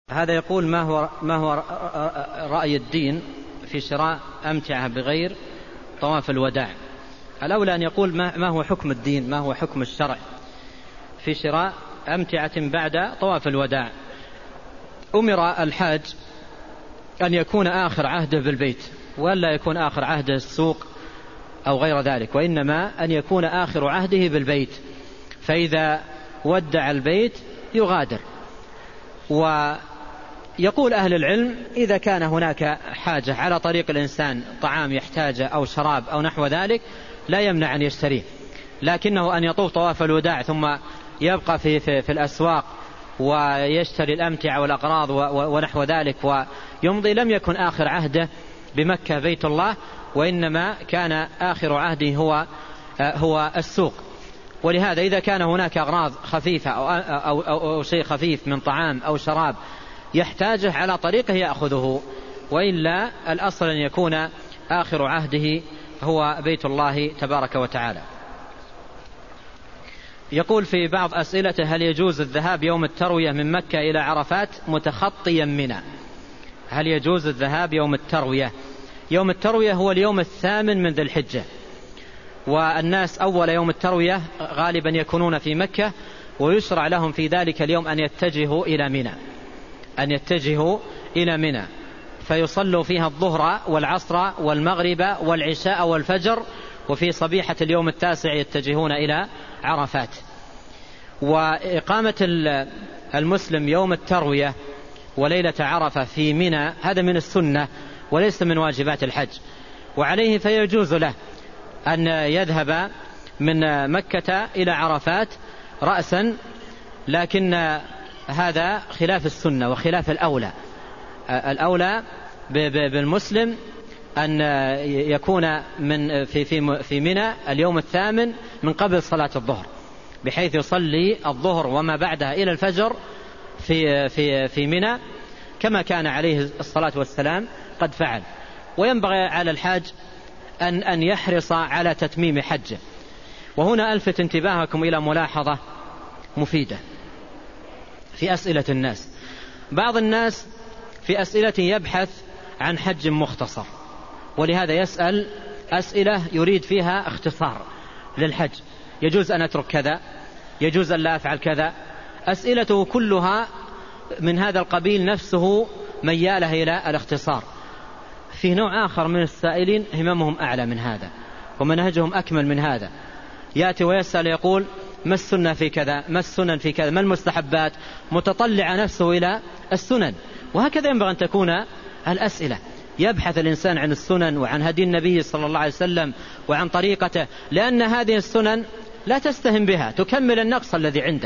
هذا يقول ما هو رأي الدين في شراء أمتعة بغير طواف الوداع؟ الأولى أن يقول ما هو حكم الدين، ما هو حكم الشرع في شراء أمتعة بعد طواف الوداع. أمر الحاج أن يكون آخر عهده بالبيت، ولا يكون آخر عهده السوق أو غير ذلك، وإنما أن يكون آخر عهده بالبيت، فإذا ودع البيت يغادر. ويقول أهل العلم إذا كان هناك حاجة على طريق الإنسان، طعام يحتاجه أو شراب أو نحو ذلك، لا يمنع أن يشتريه، لكنه أن يطوف طواف الوداع ثم يبقى في الأسواق ويشتري الأمتعة والأقراض ونحو ذلك ويمضي، لم يكن آخر عهده بمكة بيت الله، وإنما كان آخر عهده هو السوق. ولهذا إذا كان هناك أغراض خفيفة أو شيء خفيف من طعام أو شراب يحتاجه على طريقه يأخذه، وإلا الأصل أن يكون آخر عهده هو بيت الله تبارك وتعالى. يقول في بعض أسئلته: هل يجوز الذهاب يوم التروية من مكة إلى عرفات متخطيا منى؟ هل يجوز الذهاب يوم التروية؟ يوم التروية هو اليوم 8 من ذي الحجة، والناس أول يوم التروية غالبا يكونون في مكة، ويشرع لهم في ذلك اليوم أن يتجهوا إلى منى فيصلوا فيها الظهر والعصر والمغرب والعشاء والفجر، وفي صبيحة اليوم 9 يتجهون إلى عرفات. وإقامة المسلم يوم التروية وليلة عرفة في منى هذا من السنة وليس من واجبات الحج، وعليه فيجوز له أن يذهب من مكة إلى عرفات رأسا، لكن هذا خلاف السنة وخلاف الأولى بالمسلم أن يكون في منى اليوم 8 من قبل صلاة الظهر، بحيث يصلي الظهر وما بعدها إلى الفجر في منى كما كان عليه الصلاة والسلام قد فعل. وينبغي على الحاج أن يحرص على تتميم حجه. وهنا ألفت انتباهكم إلى ملاحظة مفيدة في أسئلة الناس. بعض الناس في أسئلة يبحث عن حج مختصر، ولهذا يسأل أسئلة يريد فيها اختصار للحج: يجوز أن أترك كذا، يجوز أن لا أفعل كذا. أسئلته كلها من هذا القبيل، نفسه مياله إلى الاختصار. في نوع آخر من السائلين هممهم أعلى من هذا ومنهجهم أكمل من هذا، يأتي ويسأل يقول: ما السنة في كذا، ما السنن في كذا، ما المستحبات، متطلع نفسه إلى السنن. وهكذا ينبغي أن تكون الأسئلة، يبحث الإنسان عن السنن وعن هدي النبي صلى الله عليه وسلم وعن طريقته، لأن هذه السنن لا تستهن بها، تكمل النقص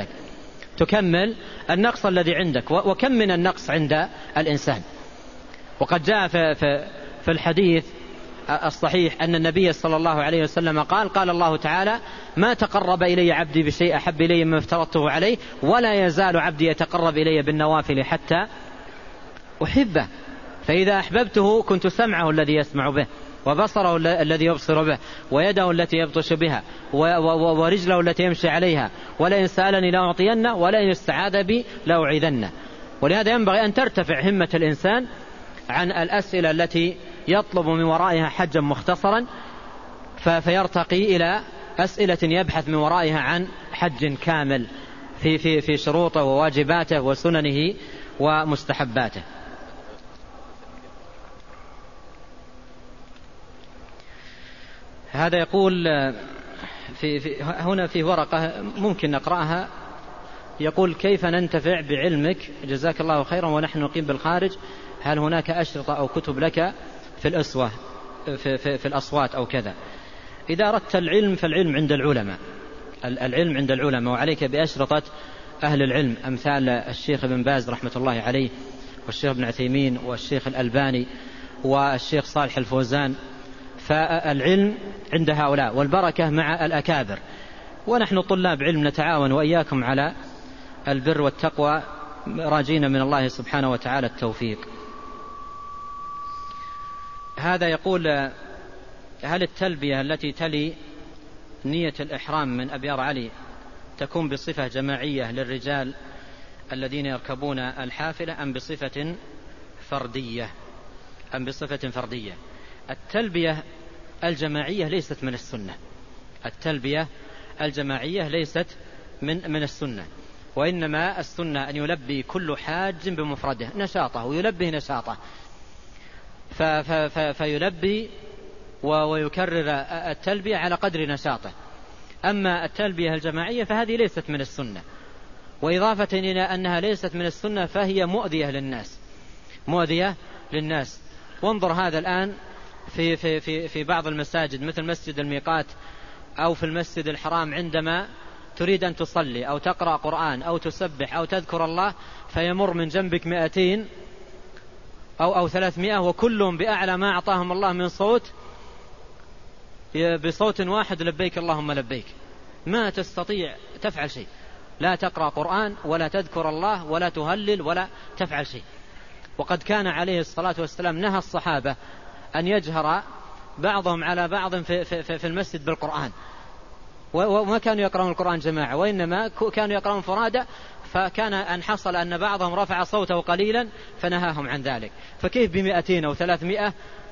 الذي عندك وكم من النقص عند الإنسان. وقد جاء في الحديث الصحيح أن النبي صلى الله عليه وسلم قال الله تعالى: ما تقرب إلي عبدي بشيء أحب إلي مما افترضته عليه، ولا يزال عبدي يتقرب إلي بالنوافل حتى أحبه، فإذا أحببته كنت سمعه الذي يسمع به، وبصره الذي يبصر به، ويده التي يبطش بها، ورجله التي يمشي عليها، ولئن سألني لأعطينه، ولئن استعاذ بي لأعيذنه. ولهذا ينبغي أن ترتفع همة الإنسان عن الأسئلة التي يطلب من ورائها حجا مختصرا، فيرتقي إلى أسئلة يبحث من ورائها عن حج كامل في شروطه وواجباته وسننه ومستحباته. هذا يقول هنا في ورقة ممكن نقرأها، يقول: كيف ننتفع بعلمك جزاك الله خيرا ونحن نقيم بالخارج؟ هل هناك أشرطة أو كتب لك في الأسوة في الأصوات أو كذا؟ إذا أردت العلم فالعلم عند العلماء، وعليك بأشرطة أهل العلم أمثال الشيخ ابن باز رحمة الله عليه، والشيخ ابن عثيمين، والشيخ الألباني، والشيخ صالح الفوزان. فالعلم عند هؤلاء والبركة مع الأكابر، ونحن طلاب علم نتعاون وإياكم على البر والتقوى، راجين من الله سبحانه وتعالى التوفيق. هذا يقول: هل التلبية التي تلي نية الإحرام من أبيار علي تكون بصفة جماعية للرجال الذين يركبون الحافلة أم بصفة فردية. التلبية الجماعية ليست من السنة. التلبية الجماعية ليست من السنة، وإنما السنة أن يلبي كل حاج بمفرده نشاطه ويلبي نشاطه، فيلبي ويكرر التلبية على قدر نشاطه. أما التلبية الجماعية فهذه ليست من السنة، وإضافة إلى أنها ليست من السنة فهي مؤذية للناس. وانظر هذا الآن في بعض المساجد مثل مسجد الميقات أو في المسجد الحرام، عندما تريد أن تصلي أو تقرأ قرآن أو تسبح أو تذكر الله، فيمر من جنبك 200 أو 300 وكلهم بأعلى ما أعطاهم الله من صوت، بصوت واحد: لبيك اللهم لبيك. ما تستطيع تفعل شيء، لا تقرأ قرآن ولا تذكر الله ولا تهلل ولا تفعل شيء. وقد كان عليه الصلاة والسلام نهى الصحابة أن يجهر بعضهم على بعض في المسجد بالقرآن، وما كانوا يقرأون القرآن جماعة، وإنما كانوا يقرأون فرادى، فكان أن حصل أن بعضهم رفع صوته قليلا فنهاهم عن ذلك. فكيف 200 أو 300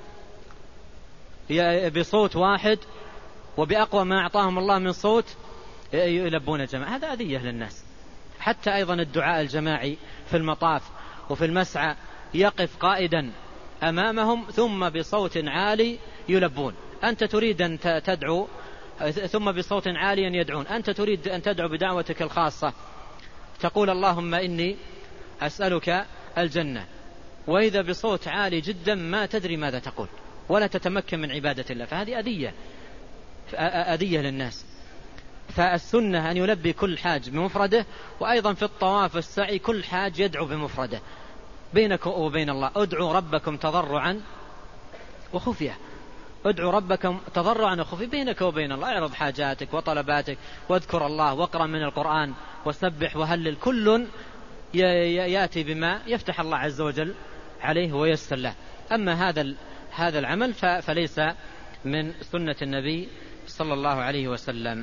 بصوت واحد وبأقوى ما أعطاهم الله من صوت يلبون الجماعة؟ هذا أذية للناس. حتى أيضا الدعاء الجماعي في المطاف وفي المسعى يقف قائدا أمامهم ثم بصوت عالي يلبون. أنت تريد أن تدعو ثم بصوت عالي يدعون. أنت تريد أن تدعو بدعوتك الخاصة، تقول اللهم إني أسألك الجنة، وإذا بصوت عالي جدا ما تدري ماذا تقول ولا تتمكن من عبادة الله، فهذه أذية للناس. فالسنة أن يلبي كل حاج بمفرده، وأيضا في الطواف والسعي كل حاج يدعو بمفرده بينك وبين الله. ادعوا ربكم تضرعا وخفية، ادعوا ربكم تضرعا وخفية بينك وبين الله. اعرض حاجاتك وطلباتك واذكر الله واقرأ من القرآن وسبح وهلل، كل يأتي بما يفتح الله عز وجل عليه ويسر له. أما هذا العمل فليس من سنة النبي صلى الله عليه وسلم.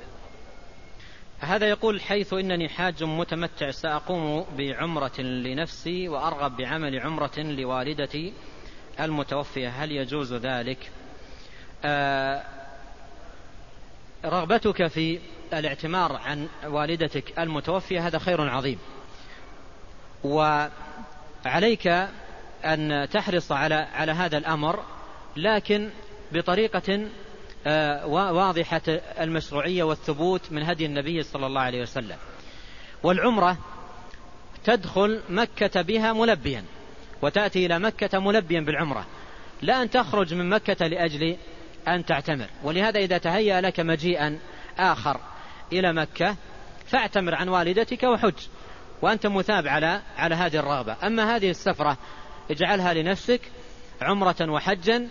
هذا يقول: حيث إنني حاج متمتع سأقوم بعمرة لنفسي وأرغب بعمل عمرة لوالدتي المتوفية، هل يجوز ذلك؟ رغبتك في الاعتمار عن والدتك المتوفية هذا خير عظيم، وعليك أن تحرص على هذا الأمر، لكن بطريقة واضحة المشروعية والثبوت من هدي النبي صلى الله عليه وسلم. والعمرة تدخل مكة بها ملبيا، وتأتي إلى مكة ملبيا بالعمرة، لا أن تخرج من مكة لأجل أن تعتمر. ولهذا إذا تهيأ لك مجيئا آخر إلى مكة فاعتمر عن والدتك وحج، وأنت مثاب على هذه الرغبة. أما هذه السفرة اجعلها لنفسك عمرة وحجا،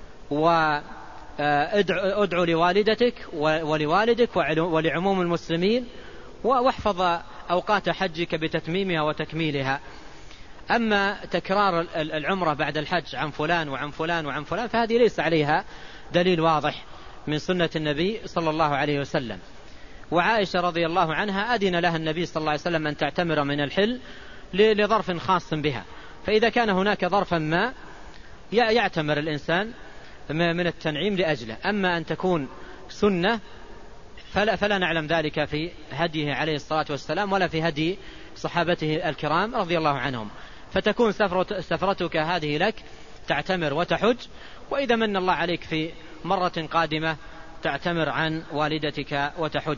وادعو لوالدتك ولوالدك ولعموم المسلمين، واحفظ أوقات حجك بتتميمها وتكميلها. أما تكرار العمرة بعد الحج عن فلان وعن فلان وعن فلان فهذه ليس عليها دليل واضح من سنة النبي صلى الله عليه وسلم. وعائشة رضي الله عنها أذن لها النبي صلى الله عليه وسلم أن تعتمر من الحل لظرف خاص بها، فإذا كان هناك ظرفا ما يعتمر الإنسان من التنعيم لأجله. أما أن تكون سنة فلا نعلم ذلك في هديه عليه الصلاة والسلام ولا في هدي صحابته الكرام رضي الله عنهم. فتكون سفرتك هذه لك تعتمر وتحج، وإذا من الله عليك في مرة قادمة تعتمر عن والدتك وتحج.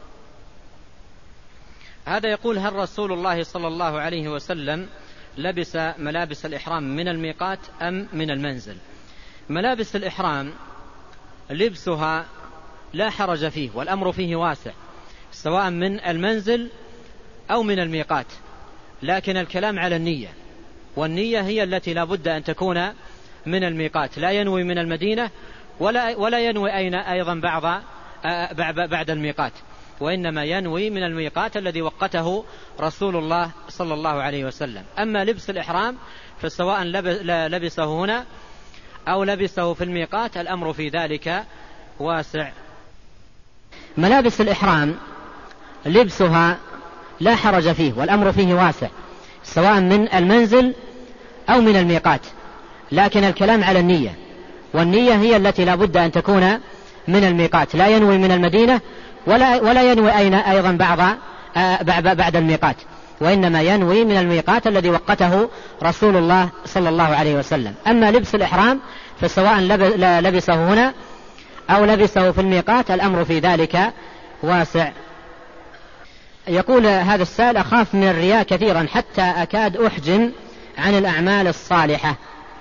هذا يقول: هل رسول الله صلى الله عليه وسلم لبس ملابس الإحرام من الميقات أم من المنزل؟ ملابس الإحرام لبسها لا حرج فيه، والأمر فيه واسع، سواء من المنزل أو من الميقات، لكن الكلام على النية، والنية هي التي لا بد أن تكون من الميقات، لا ينوي من المدينة ولا ينوي أيضا بعد الميقات، وإنما ينوي من الميقات الذي وقته رسول الله صلى الله عليه وسلم. أما لبس الإحرام فسواء لبسه هنا أو لبسه في الميقات الأمر في ذلك واسع. ملابس الإحرام لبسها لا حرج فيه، والأمر فيه واسع سواء من المنزل أو من الميقات، لكن الكلام على النية، والنية هي التي لا بد أن تكون من الميقات، لا ينوي من المدينة ولا ينوي أيضا بعد الميقات، وإنما ينوي من الميقات الذي وقته رسول الله صلى الله عليه وسلم. أما لبس الإحرام فسواء لبسه هنا أو لبسه في الميقات الأمر في ذلك واسع. يقول هذا السائل: أخاف من الرياء كثيرا حتى أكاد أحجم عن الأعمال الصالحة،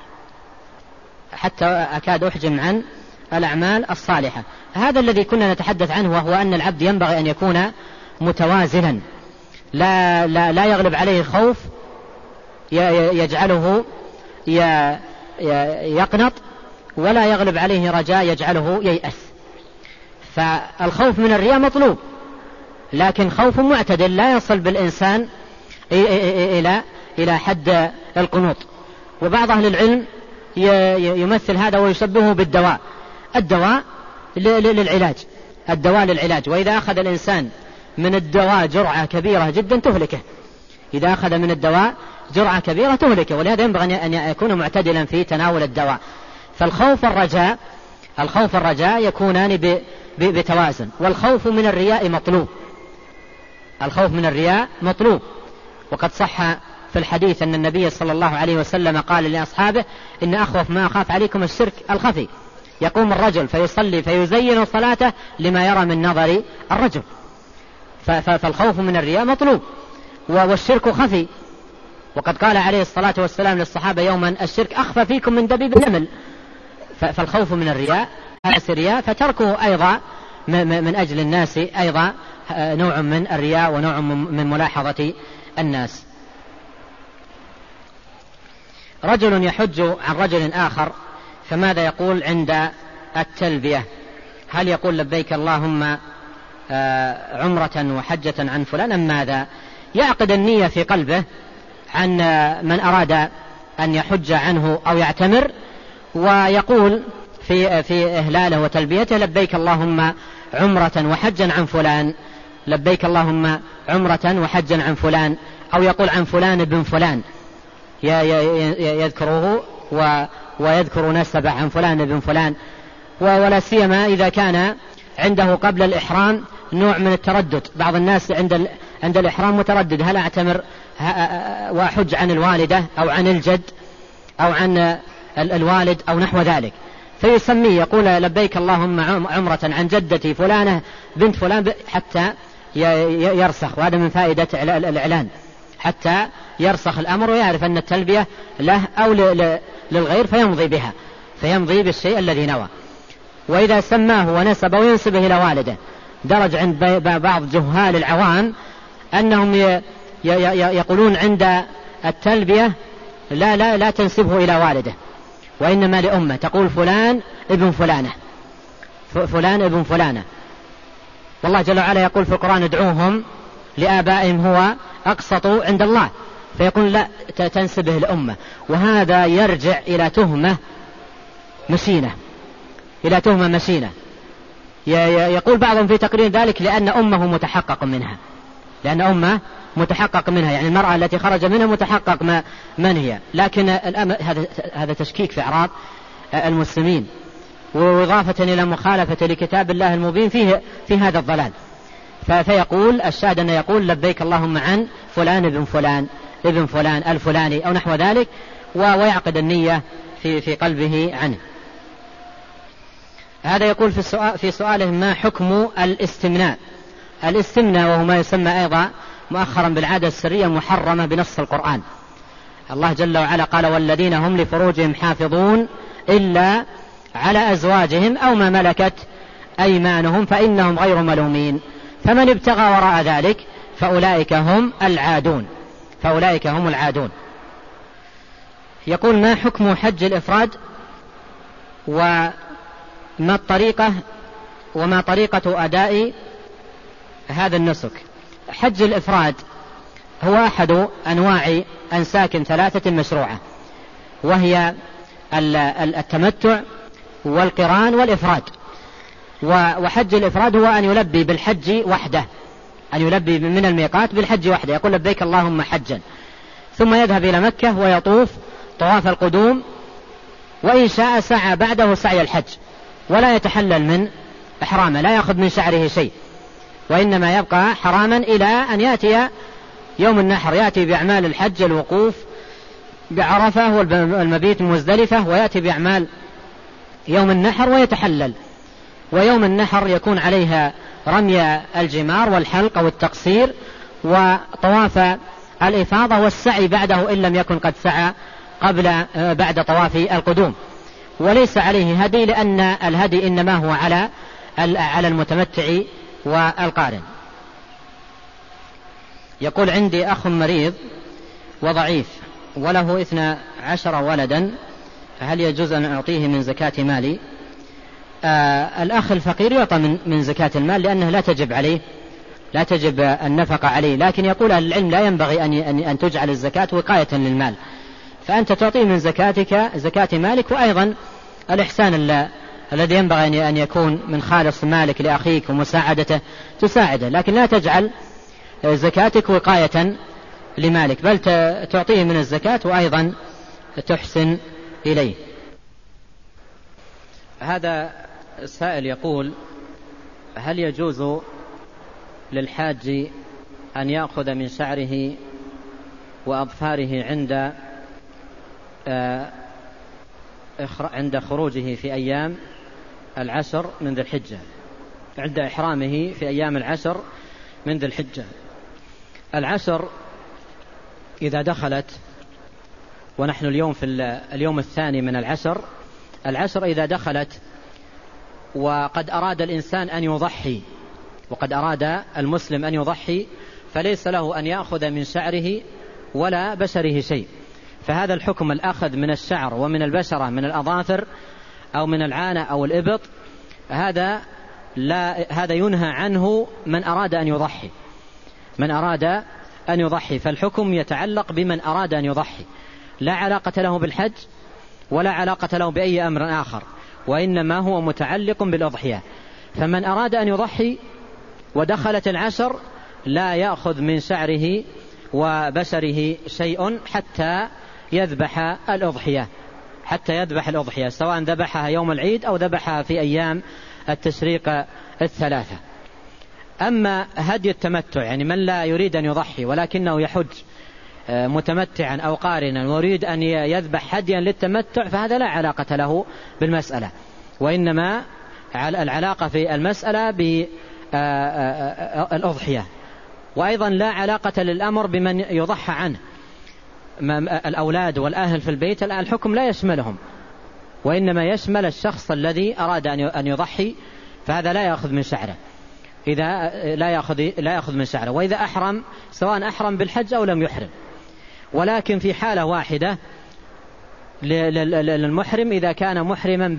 هذا الذي كنا نتحدث عنه، وهو أن العبد ينبغي أن يكون متوازنا، لا يغلب عليه خوف يجعله يقنط، ولا يغلب عليه رجاء يجعله ييأس. فالخوف من الرياء مطلوب، لكن خوف معتدل لا يصل بالإنسان إلى حد القنوط. وبعض أهل العلم يمثل هذا ويشبهه بالدواء، الدواء للعلاج، وإذا أخذ الإنسان من الدواء جرعة كبيرة جدا تهلكه، إذا أخذ من الدواء جرعة كبيرة تهلكه، ولهذا ينبغي أن يكون معتدلا في تناول الدواء. فالخوف والرجاء يكونان بتوازن. والخوف من الرياء مطلوب، وقد صح في الحديث أن النبي صلى الله عليه وسلم قال لأصحابه: إن أخوف ما أخاف عليكم الشرك الخفي، يقوم الرجل فيصلي فيزين صلاته لما يرى من نظر الرجل. فالخوف من الرياء مطلوب، والشرك خفي، وقد قال عليه الصلاة والسلام للصحابة يوما: الشرك أخفى فيكم من دبيب النمل. فالخوف من الرياء فتركه أيضا من أجل الناس أيضا نوع من الرياء ونوع من ملاحظة الناس. رجل يحج عن رجل آخر، فماذا يقول عند التلبية؟ هل يقول لبيك اللهم عمرة وحجة عن فلان أم ماذا؟ يعقد النية في قلبه عن من أراد أن يحج عنه أو يعتمر، ويقول في إهلاله وتلبيته: لبيك اللهم عمرة وحجا عن فلان، لبيك اللهم عمرة وحجا عن فلان، أو يقول عن فلان بن فلان، يذكره ويذكر نسبه عن فلان بن فلان. ولا سيما إذا كان عنده قبل الإحرام نوع من التردد، بعض الناس عند الإحرام متردد: هل أعتمر وأحج عن الوالدة أو عن الجد أو عن الوالد أو نحو ذلك، فيسميه يقول: لبيك اللهم عمرة عن جدتي فلانة بنت فلان، حتى يرسخ. وهذا من فائدة الإعلان، حتى يرسخ الأمر ويعرف أن التلبية له أو للغير، فيمضي بالشيء الذي نوى. وإذا سماه ونسبه وينسبه إلى والده، درج عند بعض جهال العوام أنهم يقولون عند التلبية لا تنسبه إلى والده، وإنما لأمه، تقول فلان ابن فلانة، فلان ابن فلانة. والله جل وعلا يقول في القرآن: ادعوهم لآبائهم هو أقسط عند الله، فيقول لا تنسبه الأمة. وهذا يرجع إلى تهمة مشينة، يقول بعضهم في تقرير ذلك لأن أمه متحقق منها، يعني المرأة التي خرج منها متحقق من هي. لكن هذا تشكيك في أعراض المسلمين، وإضافة إلى مخالفة لكتاب الله المبين في هذا الضلال. فيقول الشاهد أن يقول: لبيك اللهم عن فلان ابن فلان ابن فلان الفلاني أو نحو ذلك، ويعقد النية في قلبه عنه. هذا يقول في سؤاله: ما حكم الاستمناء وهو ما يسمى أيضا مؤخرا بالعادة السرية محرمة بنص القرآن. الله جل وعلا قال: والذين هم لفروجهم حافظون إلا على أزواجهم أو ما ملكت أيمانهم فإنهم غير ملومين، فمن ابتغى وراء ذلك فأولئك هم العادون. يقول: ما حكم حج الإفراد وما طريقة أداء هذا النسك؟ حج الإفراد هو أحد أنواع أنساك 3 مشروعة، وهي التمتع والقران والإفراد. وحج الإفراد هو أن يلبي بالحج وحده أن يلبي من الميقات بالحج وحده، يقول لبيك اللهم حجا، ثم يذهب إلى مكة ويطوف طواف القدوم، وإن شاء سعى بعده سعي الحج، ولا يتحلل من إحرامه، لا يأخذ من شعره شيء، وإنما يبقى حراما إلى أن يأتي يوم النحر، يأتي بأعمال الحج الوقوف بعرفة والمبيت مزدلفة، ويأتي بأعمال يوم النحر ويتحلل. ويوم النحر يكون عليها رمي الجمار والحلق والتقصير وطواف الإفاضة والسعي بعده إن لم يكن قد سعى بعد طواف القدوم، وليس عليه هدي، لأن الهدي إنما هو على المتمتع والقارن. يقول عندي أخ مريض وضعيف وله 12 ولدا، هل يجوز أن أعطيه من زكاة مالي؟ الأخ الفقير يعطى من زكاة المال، لأنه لا تجب النفقة عليه، لكن يقول أهل العلم لا ينبغي أن تجعل الزكاة وقاية للمال، فأنت تعطيه من زكاة مالك. وأيضا الإحسان الذي ينبغي أن يكون من خالص مالك لأخيك ومساعدته تساعده، لكن لا تجعل زكاتك وقاية لمالك، بل تعطيه من الزكاة وأيضا تحسن إليه. هذا السائل يقول: هل يجوز للحاج أن يأخذ من شعره وأظفاره عند خروجه في أيام العشر من ذي الحجة، عند إحرامه في أيام العشر من ذي الحجة؟ العشر إذا دخلت، ونحن اليوم في اليوم الثاني من العشر إذا دخلت وقد أراد الإنسان أن يضحي، وقد أراد المسلم أن يضحي، فليس له أن يأخذ من شعره ولا بشره شيء، فهذا الحكم الأخذ من الشعر ومن البشرة من الأظافر أو من العانة أو الإبط، هذا ينهى عنه من أراد أن يضحي، فالحكم يتعلق بمن أراد أن يضحي، لا علاقة له بالحج ولا علاقة له بأي أمر آخر، وإنما هو متعلق بالأضحية. فمن أراد أن يضحي ودخلت العشر لا يأخذ من شعره وبشره شيء حتى يذبح الأضحية، سواء ذبحها يوم العيد أو ذبحها في أيام التشريق الثلاثة. أما هدي التمتع، يعني من لا يريد أن يضحي ولكنه يحج متمتعا أو قارنا ويريد أن يذبح هديا للتمتع، فهذا لا علاقة له بالمسألة، وإنما العلاقة في المسألة بالأضحية. وأيضا لا علاقة للأمر بمن يضحى عنه، الأولاد والأهل في البيت الحكم لا يشملهم، وإنما يشمل الشخص الذي أراد أن يضحي، فهذا لا يأخذ من شعره، إذا لا يأخذ من شعره. وإذا أحرم، سواء أحرم بالحج أو لم يحرم، ولكن في حالة واحدة للمحرم إذا كان محرما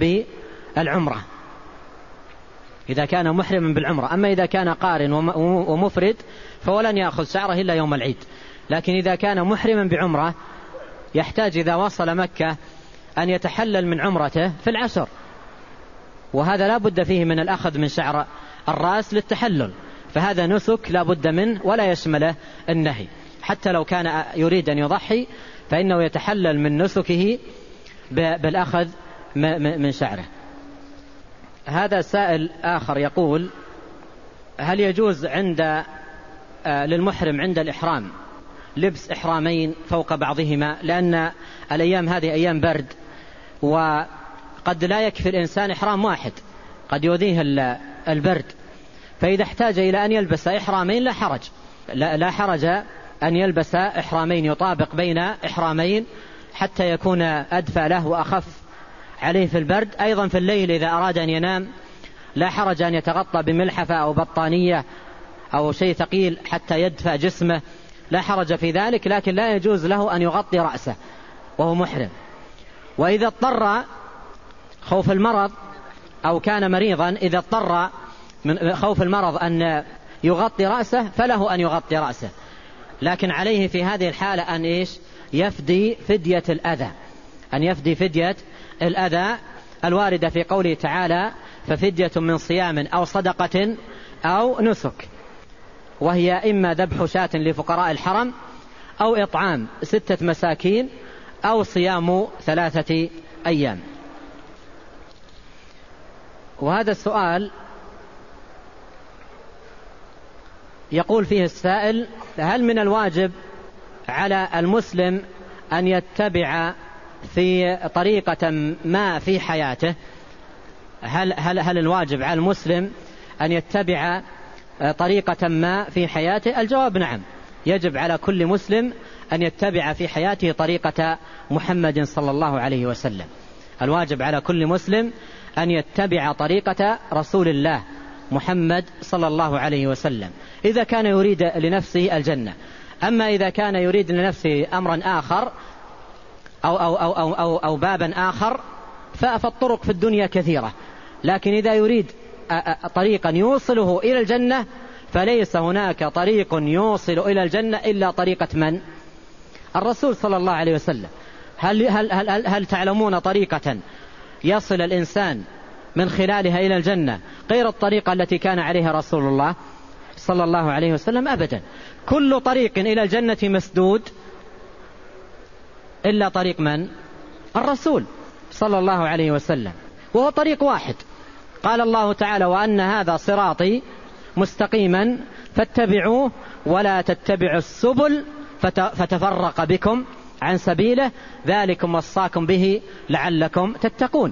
بالعمرة، أما إذا كان قارن ومفرد فولن يأخذ شعره إلا يوم العيد. لكن إذا كان محرما بعمرة يحتاج إذا وصل مكة أن يتحلل من عمرته في العشر، وهذا لا بد فيه من الأخذ من شعر الرأس للتحلل، فهذا نسك لا بد منه ولا يشمله النهي، حتى لو كان يريد أن يضحي فإنه يتحلل من نسكه بالأخذ من شعره. هذا سائل آخر يقول: هل يجوز للمحرم عند الإحرام لبس إحرامين فوق بعضهما، لأن الأيام هذه أيام برد، وقد لا يكفي الإنسان إحرام واحد، قد يؤذيه البرد، فإذا احتاج إلى أن يلبس إحرامين لا حرج أن يلبس إحرامين يطابق بين إحرامين حتى يكون أدفى له وأخف عليه في البرد. أيضا في الليل إذا أراد أن ينام لا حرج أن يتغطى بملحفة أو بطانية أو شيء ثقيل حتى يدفى جسمه، لا حرج في ذلك، لكن لا يجوز له أن يغطي رأسه وهو محرم. وإذا اضطر خوف المرض أو كان مريضا، إذا اضطر من خوف المرض أن يغطي رأسه فله أن يغطي رأسه، لكن عليه في هذه الحالة أن يفدي فدية الأذى الواردة في قوله تعالى: ففدية من صيام أو صدقة أو نسك. وهي إما ذبح شاة لفقراء الحرم أو إطعام 6 مساكين أو صيام 3 أيام. وهذا السؤال يقول فيه السائل: هل من الواجب على المسلم أن يتبع في طريقة ما في حياته؟ هل الواجب على المسلم أن يتبع طريقة ما في حياته؟ الجواب نعم، يجب على كل مسلم أن يتبع في حياته طريقة محمد صلى الله عليه وسلم. الواجب على كل مسلم أن يتبع طريقة رسول الله محمد صلى الله عليه وسلم إذا كان يريد لنفسه الجنة. أما إذا كان يريد لنفسه أمرا آخر أو بابا آخر فالطرق في الدنيا كثيرة، لكن إذا يريد طريقا يوصله إلى الجنة فليس هناك طريق يوصل إلى الجنة إلا طريقة من؟ الرسول صلى الله عليه وسلم. هل تعلمون طريقة يصل الإنسان من خلالها إلى الجنة غير الطريقة التي كان عليها رسول الله صلى الله عليه وسلم؟ أبدا. كل طريق إلى الجنة مسدود إلا طريق من؟ الرسول صلى الله عليه وسلم، وهو طريق واحد. قال الله تعالى: وأن هذا صراطي مستقيما فاتبعوه ولا تتبعوا السبل فتفرق بكم عن سبيله ذلكم وصاكم به لعلكم تتقون.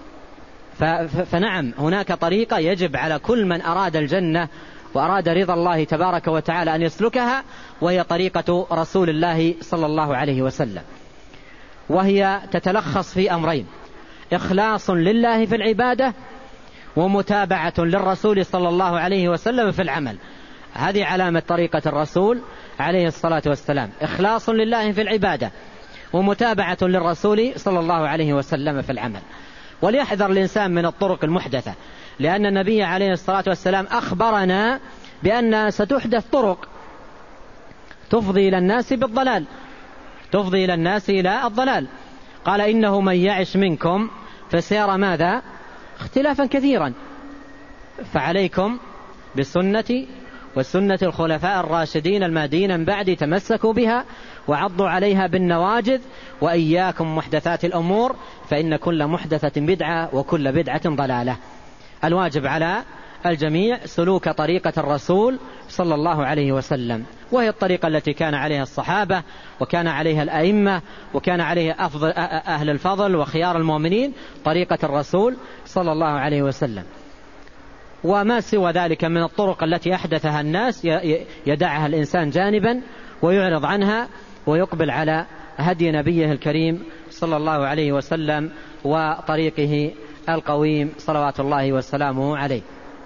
فنعم هناك طريقة يجب على كل من أراد الجنة وأراد رضا الله تبارك وتعالى أن يسلكها، وهي طريقة رسول الله صلى الله عليه وسلم، وهي تتلخص في أمرين: إخلاص لله في العبادة، ومتابعة للرسول صلى الله عليه وسلم في العمل. هذه علامة طريقة الرسول عليه الصلاة والسلام: إخلاص لله في العبادة، ومتابعة للرسول صلى الله عليه وسلم في العمل. وليحذر الإنسان من الطرق المحدثة، لأن النبي عليه الصلاة والسلام أخبرنا بأن ستحدث طرق تفضي إلى الناس بالضلال، تفضي إلى الناس إلى الضلال. قال: إنه من يعش منكم فسيرى ماذا؟ اختلافا كثيرا، فعليكم بسنتي وسنة الخلفاء الراشدين المهديين من بعدي، تمسكوا بها وعضوا عليها بالنواجذ، وإياكم محدثات الأمور فإن كل محدثة بدعة وكل بدعة ضلالة. الواجب على الجميع سلوك طريقة الرسول صلى الله عليه وسلم، وهي الطريقة التي كان عليها الصحابة وكان عليها الأئمة وكان عليها أفضل أهل الفضل وخيار المؤمنين، طريقة الرسول صلى الله عليه وسلم. وما سوى ذلك من الطرق التي أحدثها الناس يدعها الإنسان جانبا ويعرض عنها ويقبل على هدي نبيه الكريم صلى الله عليه وسلم وطريقه القويم صلوات الله وسلامه عليه.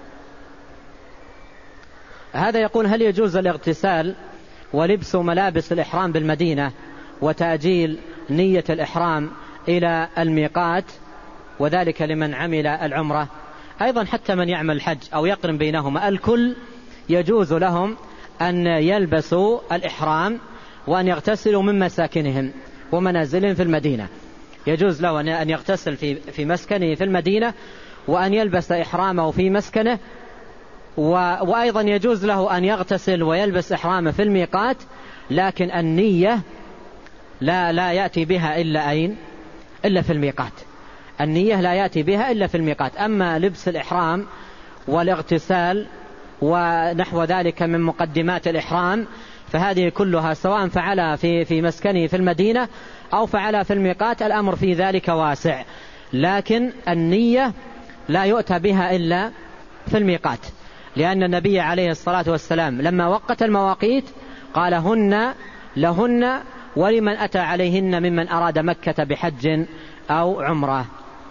هذا يقول: هل يجوز الاغتسال ولبس ملابس الإحرام بالمدينة وتأجيل نية الإحرام إلى الميقات، وذلك لمن عمل العمرة؟ أيضا حتى من يعمل الحج أو يقرن بينهما، الكل يجوز لهم أن يلبسوا الإحرام وأن يغتسلوا من مساكنهم ومنازلهم في المدينة. يجوز له أن يغتسل في مسكنه في المدينة، وأن يلبس إحرامه في مسكنه، وأيضا يجوز له أن يغتسل ويلبس إحرامه في الميقات، لكن النية لا يأتي بها إلا في الميقات. النية لا يأتي بها إلا في الميقات. أما لبس الإحرام والاغتسال ونحو ذلك من مقدمات الإحرام فهذه كلها سواء فعلها في مسكنه في المدينة أو فعلها في الميقات، الأمر في ذلك واسع، لكن النية لا يؤتى بها إلا في الميقات، لأن النبي عليه الصلاة والسلام لما وقت المواقيت قال: هن لهن ولمن أتى عليهن ممن أراد مكة بحج أو عمرة.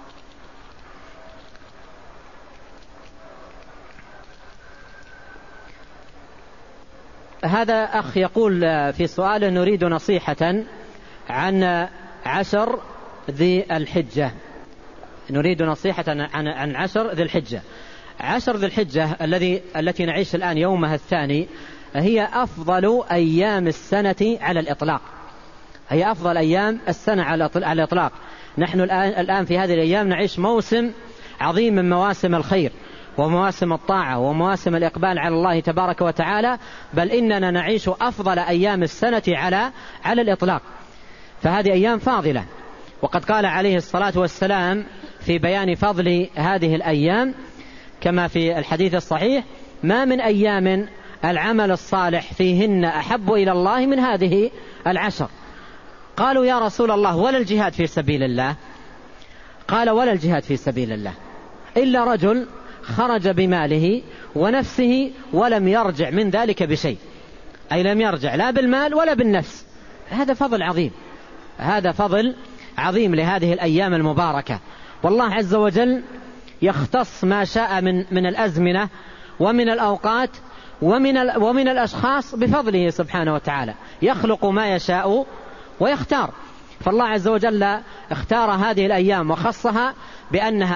هذا أخ يقول في سؤاله: نريد نصيحة عن 10 ذي الحجة. نريد نصيحة عن 10 ذي الحجة. 10 ذي الحجة التي نعيش الآن يومها الثاني هي أفضل أيام السنة على الإطلاق، هي أفضل أيام السنة على الإطلاق. نحن الآن في هذه الأيام نعيش موسم عظيم من مواسم الخير ومواسم الطاعة ومواسم الإقبال على الله تبارك وتعالى، بل إننا نعيش أفضل أيام السنة على الإطلاق. فهذه أيام فاضلة. وقد قال عليه الصلاة والسلام في بيان فضل هذه الأيام كما في الحديث الصحيح: ما من أيام العمل الصالح فيهن أحب إلى الله من هذه العشر. قالوا: يا رسول الله ولا الجهاد في سبيل الله؟ قال: ولا الجهاد في سبيل الله إلا رجل خرج بماله ونفسه ولم يرجع من ذلك بشيء، أي لم يرجع لا بالمال ولا بالنفس. هذا فضل عظيم، هذا فضل عظيم لهذه الأيام المباركة. والله عز وجل يختص ما شاء من الأزمنة ومن الأوقات ومن الأشخاص بفضله سبحانه وتعالى، يخلق ما يشاء ويختار. فالله عز وجل اختار هذه الأيام وخصها بأنها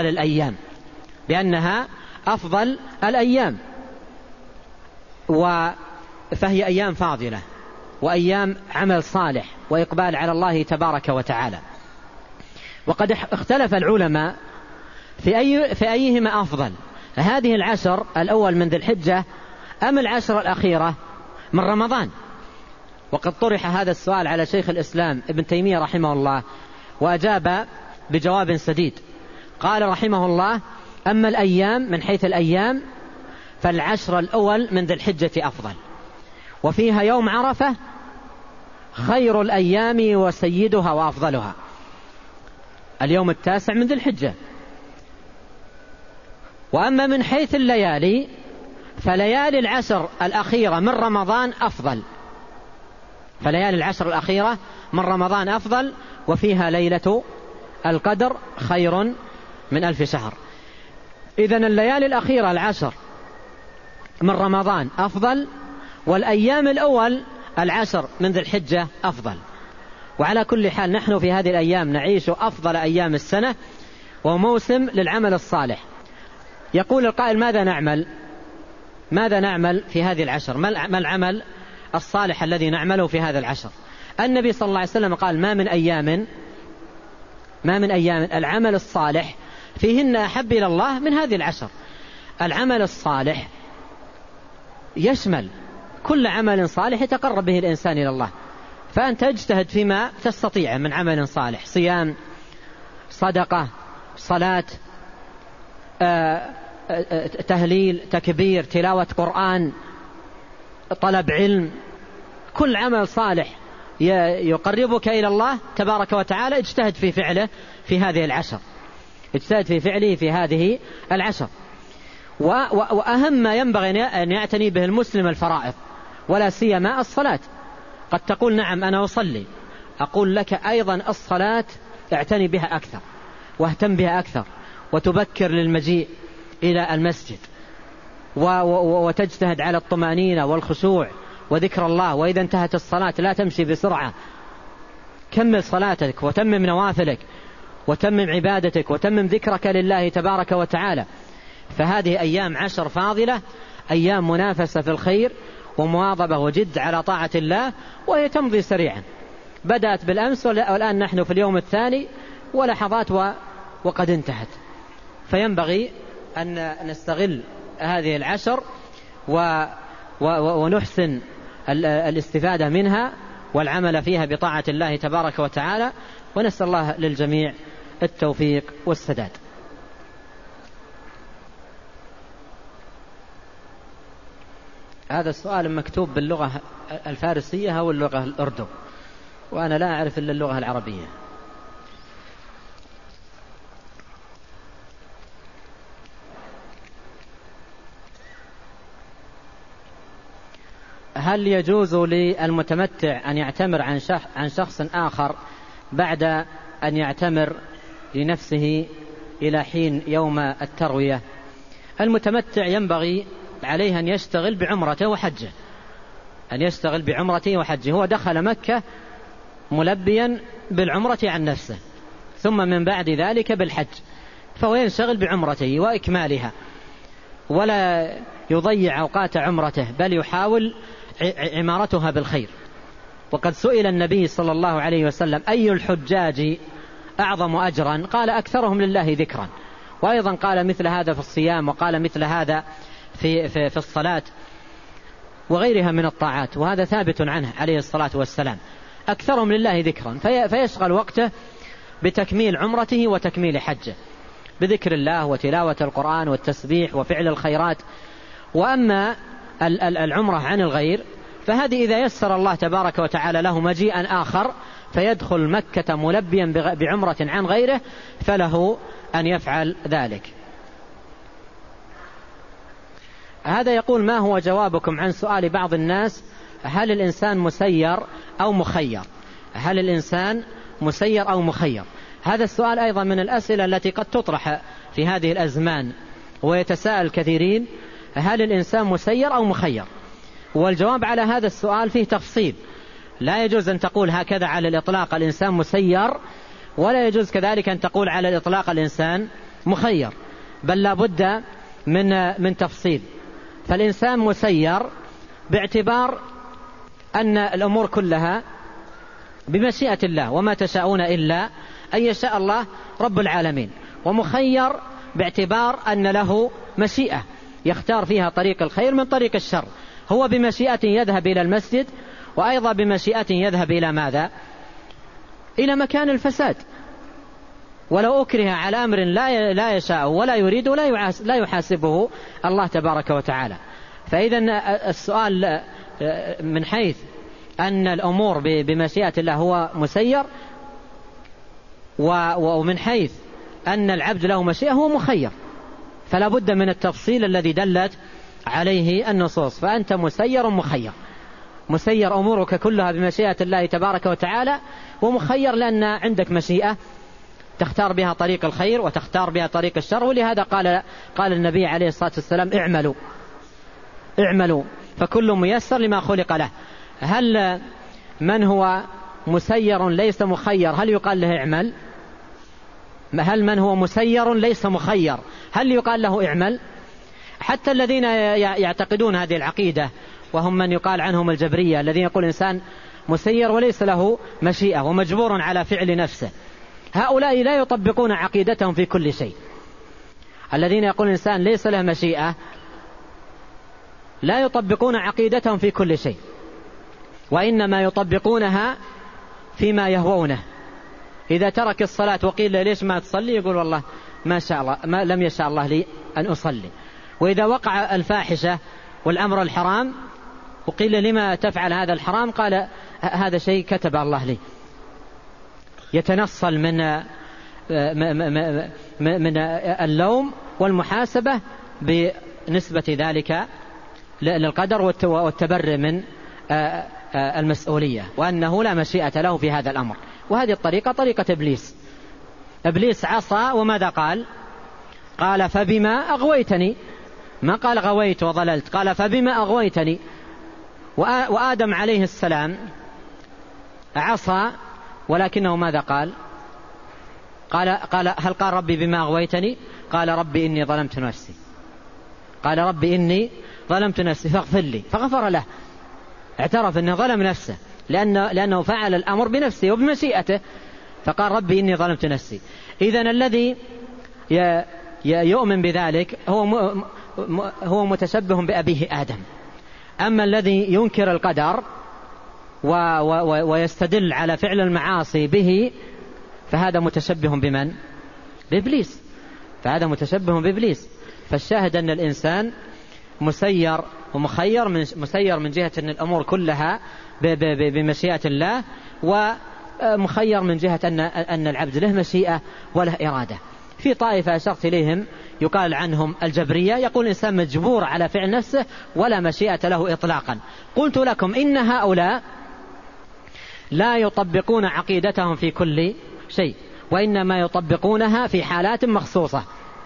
أفضل الأيام، فهي أيام فاضلة وأيام عمل صالح وإقبال على الله تبارك وتعالى. وقد اختلف العلماء في أيهما أفضل، هذه العشر الأول من ذي الحجة أم العشر الأخيرة من رمضان. وقد طرح هذا السؤال على شيخ الإسلام ابن تيمية رحمه الله، وأجاب بجواب سديد. قال رحمه الله: أما الأيام من حيث الأيام فالعشر الأول من ذي الحجة أفضل، وفيها يوم عرفة خير الأيام وسيدها وأفضلها، اليوم 9 من ذي الحجة. وأما من حيث الليالي فليالي العشر الأخيرة من رمضان أفضل، فليالي العشر الأخيرة من رمضان أفضل، وفيها ليلة القدر خير من 1000 شهر. إذن الليالي الأخيرة العشر من رمضان أفضل، والأيام الأول العشر من ذي الحجة أفضل. وعلى كل حال نحن في هذه الأيام نعيش أفضل أيام السنة، وموسم للعمل الصالح. يقول القائل: ماذا نعمل في هذه العشر؟ ما العمل الصالح الذي نعمله في هذا العشر؟ النبي صلى الله عليه وسلم قال: ما من أيام العمل الصالح فيهن أحب إلى الله من هذه العشر. العمل الصالح يشمل كل عمل صالح يتقرب به الإنسان إلى الله، فأنت اجتهد فيما تستطيع من عمل صالح: صيام، صدقة، صلاة، تهليل، تكبير، تلاوة قرآن، طلب علم. كل عمل صالح يقربك إلى الله تبارك وتعالى اجتهد في فعله في هذه العشر، اجتهد في فعله في هذه العشر. وأهم ما ينبغي أن يعتني به المسلم الفرائض، ولا سيما الصلاة. قد تقول: نعم أنا أصلي. أقول لك أيضا الصلاة اعتني بها أكثر واهتم بها أكثر، وتبكر للمجيء إلى المسجد، وتجتهد على الطمأنينة والخشوع وذكر الله. وإذا انتهت الصلاة لا تمشي بسرعة، كمل صلاتك وتمم نوافلك وتمم عبادتك وتمم ذكرك لله تبارك وتعالى. فهذه أيام عشر فاضلة، أيام منافسة في الخير ومواظبة وجد على طاعة الله، وهي تمضي سريعا. بدأت بالأمس والآن نحن في اليوم الثاني ولحظات وقد انتهت. فينبغي أن نستغل هذه العشر ونحسن الاستفادة منها والعمل فيها بطاعة الله تبارك وتعالى، ونسأل الله للجميع التوفيق والسداد. هذا السؤال مكتوب باللغة الفارسية أو اللغة الأردو، وأنا لا أعرف إلا اللغة العربية. هل يجوز للمتمتع أن يعتمر عن شخص آخر بعد أن يعتمر لنفسه إلى حين يوم التروية؟ المتمتع ينبغي عليه أن يشتغل بعمرته وحجه، هو دخل مكة ملبيا بالعمرة عن نفسه، ثم من بعد ذلك بالحج، فهو ينشغل بعمرته وإكمالها، ولا يضيع أوقات عمرته، بل يحاول عمارتها بالخير. وقد سئل النبي صلى الله عليه وسلم: أي الحجاج أعظم أجرا؟ قال: أكثرهم لله ذكرا. وأيضا قال مثل هذا في الصيام، وقال مثل هذا في الصلاة وغيرها من الطاعات، وهذا ثابت عنه عليه الصلاة والسلام. أكثرهم لله ذكرا، فيشغل وقته بتكميل عمرته وتكميل حجه، بذكر الله وتلاوة القرآن والتسبيح وفعل الخيرات. وأما العمرة عن الغير فهذه إذا يسر الله تبارك وتعالى له مجيئا آخر فيدخل مكة ملبيا بعمرة عن غيره فله أن يفعل ذلك. هذا يقول: ما هو جوابكم عن سؤال بعض الناس: هل الإنسان مسير أو مخير؟ هل الإنسان مسير أو مخير؟ هذا السؤال أيضا من الأسئلة التي قد تطرح في هذه الأزمان، ويتساءل كثيرين: هل الإنسان مسير أو مخير؟ والجواب على هذا السؤال فيه تفصيل. لا يجوز أن تقول هكذا على الإطلاق الإنسان مسير، ولا يجوز كذلك أن تقول على الإطلاق الإنسان مخير، بل لا بد من تفصيل. فالإنسان مسير باعتبار أن الأمور كلها بمشيئة الله، وما تشاءون إلا أن يشاء الله رب العالمين. ومخير باعتبار أن له مشيئة يختار فيها طريق الخير من طريق الشر، هو بمشيئة يذهب إلى المسجد، وأيضا بمشيئة يذهب إلى ماذا؟ إلى مكان الفساد. ولو أكره على أمر لا يشاء ولا يريد لا يحاسبه الله تبارك وتعالى. فإذا السؤال من حيث أن الأمور بمشيئة الله هو مسير، ومن حيث أن العبد له مشيئة هو مخير، فلا بد من التفصيل الذي دلت عليه النصوص. فأنت مسير مخير، مسير أمورك كلها بمشيئة الله تبارك وتعالى، ومخير لأن عندك مشيئة تختار بها طريق الخير وتختار بها طريق الشر. ولهذا قال النبي عليه الصلاة والسلام: اعملوا فكل ميسر لما خلق له. هل من هو مسير ليس مخير هل يقال له اعمل؟ هل من هو مسير ليس مخير هل يقال له اعمل؟ حتى الذين يعتقدون هذه العقيدة، وهم من يقال عنهم الجبرية، الذين يقول الإنسان مسير وليس له مشيئة ومجبور على فعل نفسه، هؤلاء لا يطبقون عقيدتهم في كل شيء. الذين يقول الإنسان ليس له مشيئة لا يطبقون عقيدتهم في كل شيء، وإنما يطبقونها فيما يهوونه. إذا ترك الصلاة وقيل له ليش ما تصلي؟ يقول والله ما شاء الله، ما لم يشاء الله لي أن أصلي. وإذا وقع الفاحشة والأمر الحرام وقيل لما تفعل هذا الحرام؟ قال هذا شيء كتب الله لي. يتنصل من اللوم والمحاسبة بنسبة ذلك للقدر والتبرئ من المسؤولية، وأنه لا مشيئة له في هذا الأمر. وهذه الطريقة طريقة إبليس. إبليس عصى وماذا قال؟ قال فبما أغويتني، ما قال غويت وضللت، قال فبما أغويتني. وآدم عليه السلام عصى ولكنه ماذا قال؟ قال هل قال ربي بما أغويتني؟ قال ربي إني ظلمت نفسي، قال ربي إني ظلمت نفسي فاغفر لي، فغفر له. اعترف أنه ظلم نفسه لأنه فعل الأمر بنفسه وبمشيئته، فقال ربي إني ظلمت نفسي. إذن الذي يؤمن بذلك هو متشبه بأبيه آدم. أما الذي ينكر القدر ويستدل على فعل المعاصي به فهذا متشبه بمن؟ بإبليس. فهذا متشبه بإبليس. فالشاهد أن الإنسان مسير ومخير، مسير من جهة أن الأمور كلها بمشيئة الله، ومخير من جهة أن العبد له مشيئة وله إرادة. في طائفة أشرت إليهم يقال عنهم الجبرية، يقول الإنسان مجبور على فعل نفسه ولا مشيئة له إطلاقا. قلت لكم إن هؤلاء لا يطبقون عقيدتهم في كل شيء، وإنما يطبقونها في حالات مخصوصة،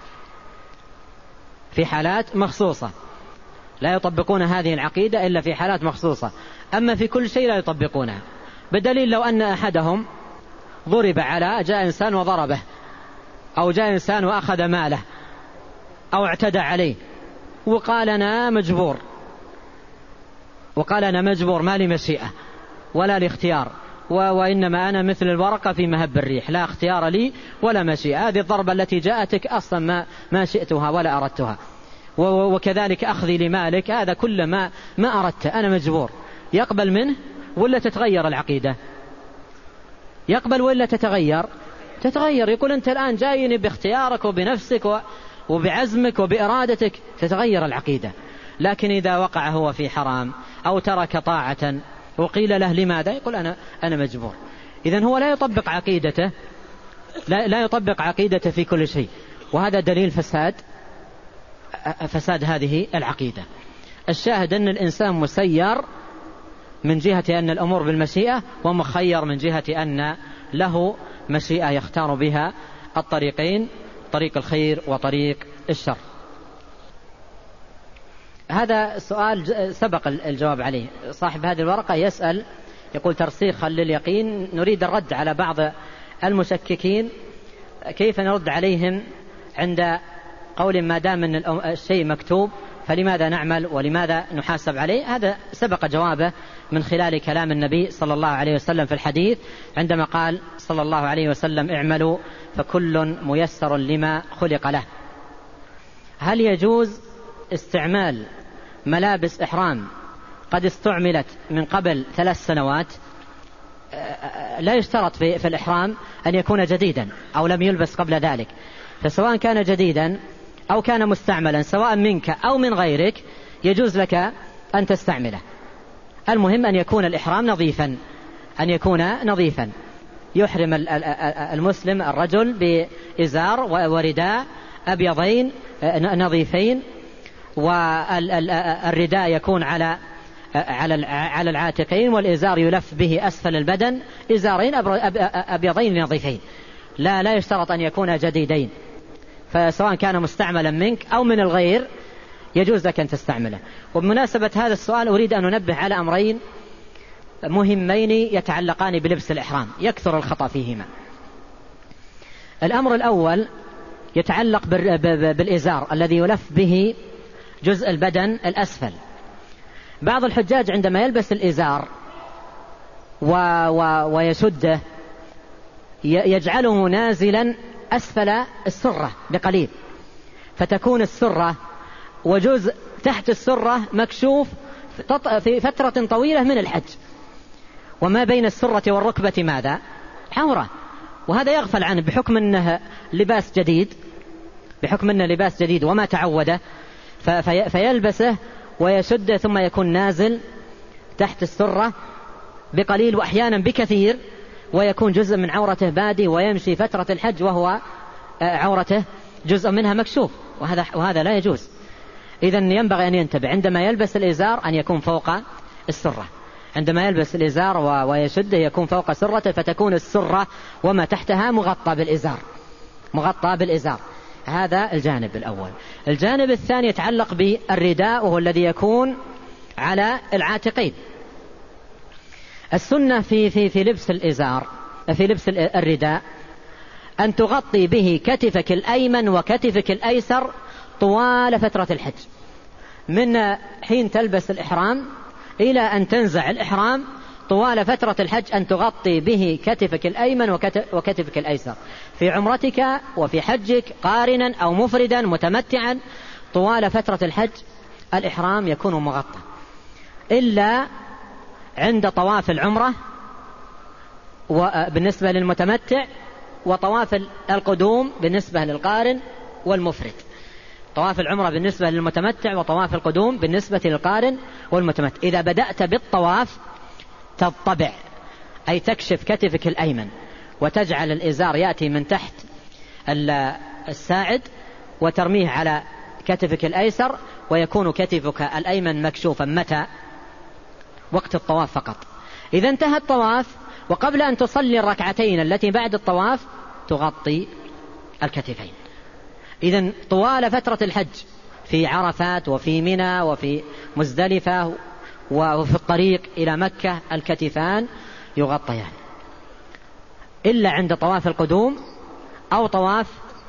في حالات مخصوصة. لا يطبقون هذه العقيدة إلا في حالات مخصوصة، أما في كل شيء لا يطبقونها. بدليل لو أن أحدهم ضرب جاء إنسان وضربه، أو جاء إنسان وأخذ ماله، أو اعتدى عليه وقال أنا مجبور، ما لي مشيئة ولا الاختيار وإنما أنا مثل الورقة في مهب الريح، لا اختيار لي ولا مشيئة، هذه الضربة التي جاءتك أصلا ما شئتها ولا أردتها. وكذلك أخذي لمالك هذا كل ما أردت، أنا مجبور. يقبل منه ولا تتغير العقيدة؟ يقبل ولا تتغير؟ يقول أنت الآن جايني باختيارك وبنفسك وبعزمك وبإرادتك، تتغير العقيدة. لكن إذا وقع هو في حرام أو ترك طاعة وقيل له لماذا، يقول أنا مجبور. إذن هو لا يطبق عقيدته، لا يطبق عقيدته في كل شيء، وهذا دليل فساد هذه العقيدة. الشاهد أن الإنسان مسير من جهة أن الأمور بالمشيئة، ومخير من جهة أن له مشيئة يختار بها الطريقين، طريق الخير وطريق الشر. هذا سؤال سبق الجواب عليه. صاحب هذه الورقة يسأل يقول: ترسيخا لليقين، نريد الرد على بعض المشككين، كيف نرد عليهم عند قول ما دام أن الشيء مكتوب فلماذا نعمل ولماذا نحاسب عليه؟ هذا سبق جوابه من خلال كلام النبي صلى الله عليه وسلم في الحديث عندما قال صلى الله عليه وسلم: اعملوا فكل ميسر لما خلق له. هل يجوز استعمال ملابس إحرام قد استعملت من قبل 3 سنوات؟ لا يشترط في الإحرام أن يكون جديدا أو لم يلبس قبل ذلك، فسواء كان جديدا أو كان مستعملا سواء منك أو من غيرك يجوز لك أن تستعمله. المهم أن يكون الإحرام نظيفا، يحرم المسلم الرجل بإزار ورداء أبيضين نظيفين، والرداء يكون على العاتقين، والإزار يلف به أسفل البدن، إزارين أبيضين نظيفين، لا يشترط أن يكون جديدين. فسواء كان مستعملا منك أو من الغير يجوز لك أن تستعمله. وبمناسبة هذا السؤال أريد أن ننبه على أمرين مهمين يتعلقان بلبس الإحرام يكثر الخطأ فيهما. الأمر الأول يتعلق بالإزار الذي يلف به جزء البدن الأسفل. بعض الحجاج عندما يلبس الإزار ويشده يجعله نازلا أسفل السرة بقليل، فتكون السرة وجزء تحت السرة مكشوف في فترة طويلة من الحج، وما بين السرة والركبة ماذا؟ عورة. وهذا يغفل عنه بحكم أنه لباس جديد وما تعوده، فيلبسه ويشده ثم يكون نازل تحت السرة بقليل وأحيانا بكثير، ويكون جزء من عورته بادي، ويمشي فترة الحج وهو عورته جزء منها مكشوف، وهذا لا يجوز. إذن ينبغي أن ينتبه عندما يلبس الإزار أن يكون فوق السرة، عندما يلبس الإزار ويشده يكون فوق سرته، فتكون السرة وما تحتها مغطى بالإزار. هذا الجانب الأول. الجانب الثاني يتعلق بالرداء، وهو الذي يكون على العاتقين. السنة في لبس الإزار، في لبس الرداء، أن تغطي به كتفك الأيمن وكتفك الأيسر طوال فترة الحج، من حين تلبس الإحرام إلى أن تنزع الإحرام طوال فترة الحج، أن تغطي به كتفك الأيمن وكتفك الأيسر في عمرتك وفي حجك قارنا أو مفردا متمتعا. طوال فترة الحج الإحرام يكون مغطى، إلا عند طواف العمرة بالنسبة للمتمتع، وطواف القدوم بالنسبة للقارن والمفرد. طواف العمرة بالنسبة للمتمتع، وطواف القدوم بالنسبة للقارن والمتمتع. إذا بدأت بالطواف تضطبع، أي تكشف كتفك الأيمن وتجعل الإزار يأتي من تحت الساعد وترميه على كتفك الأيسر، ويكون كتفك الأيمن مكشوفا متى؟ وقت الطواف فقط. إذا انتهى الطواف وقبل أن تصلي الركعتين التي بعد الطواف تغطي الكتفين. إذن طوال فترة الحج في عرفات وفي منى وفي مزدلفة وفي الطريق إلى مكة الكتفان يغطيان، إلا عند طواف القدوم أو طواف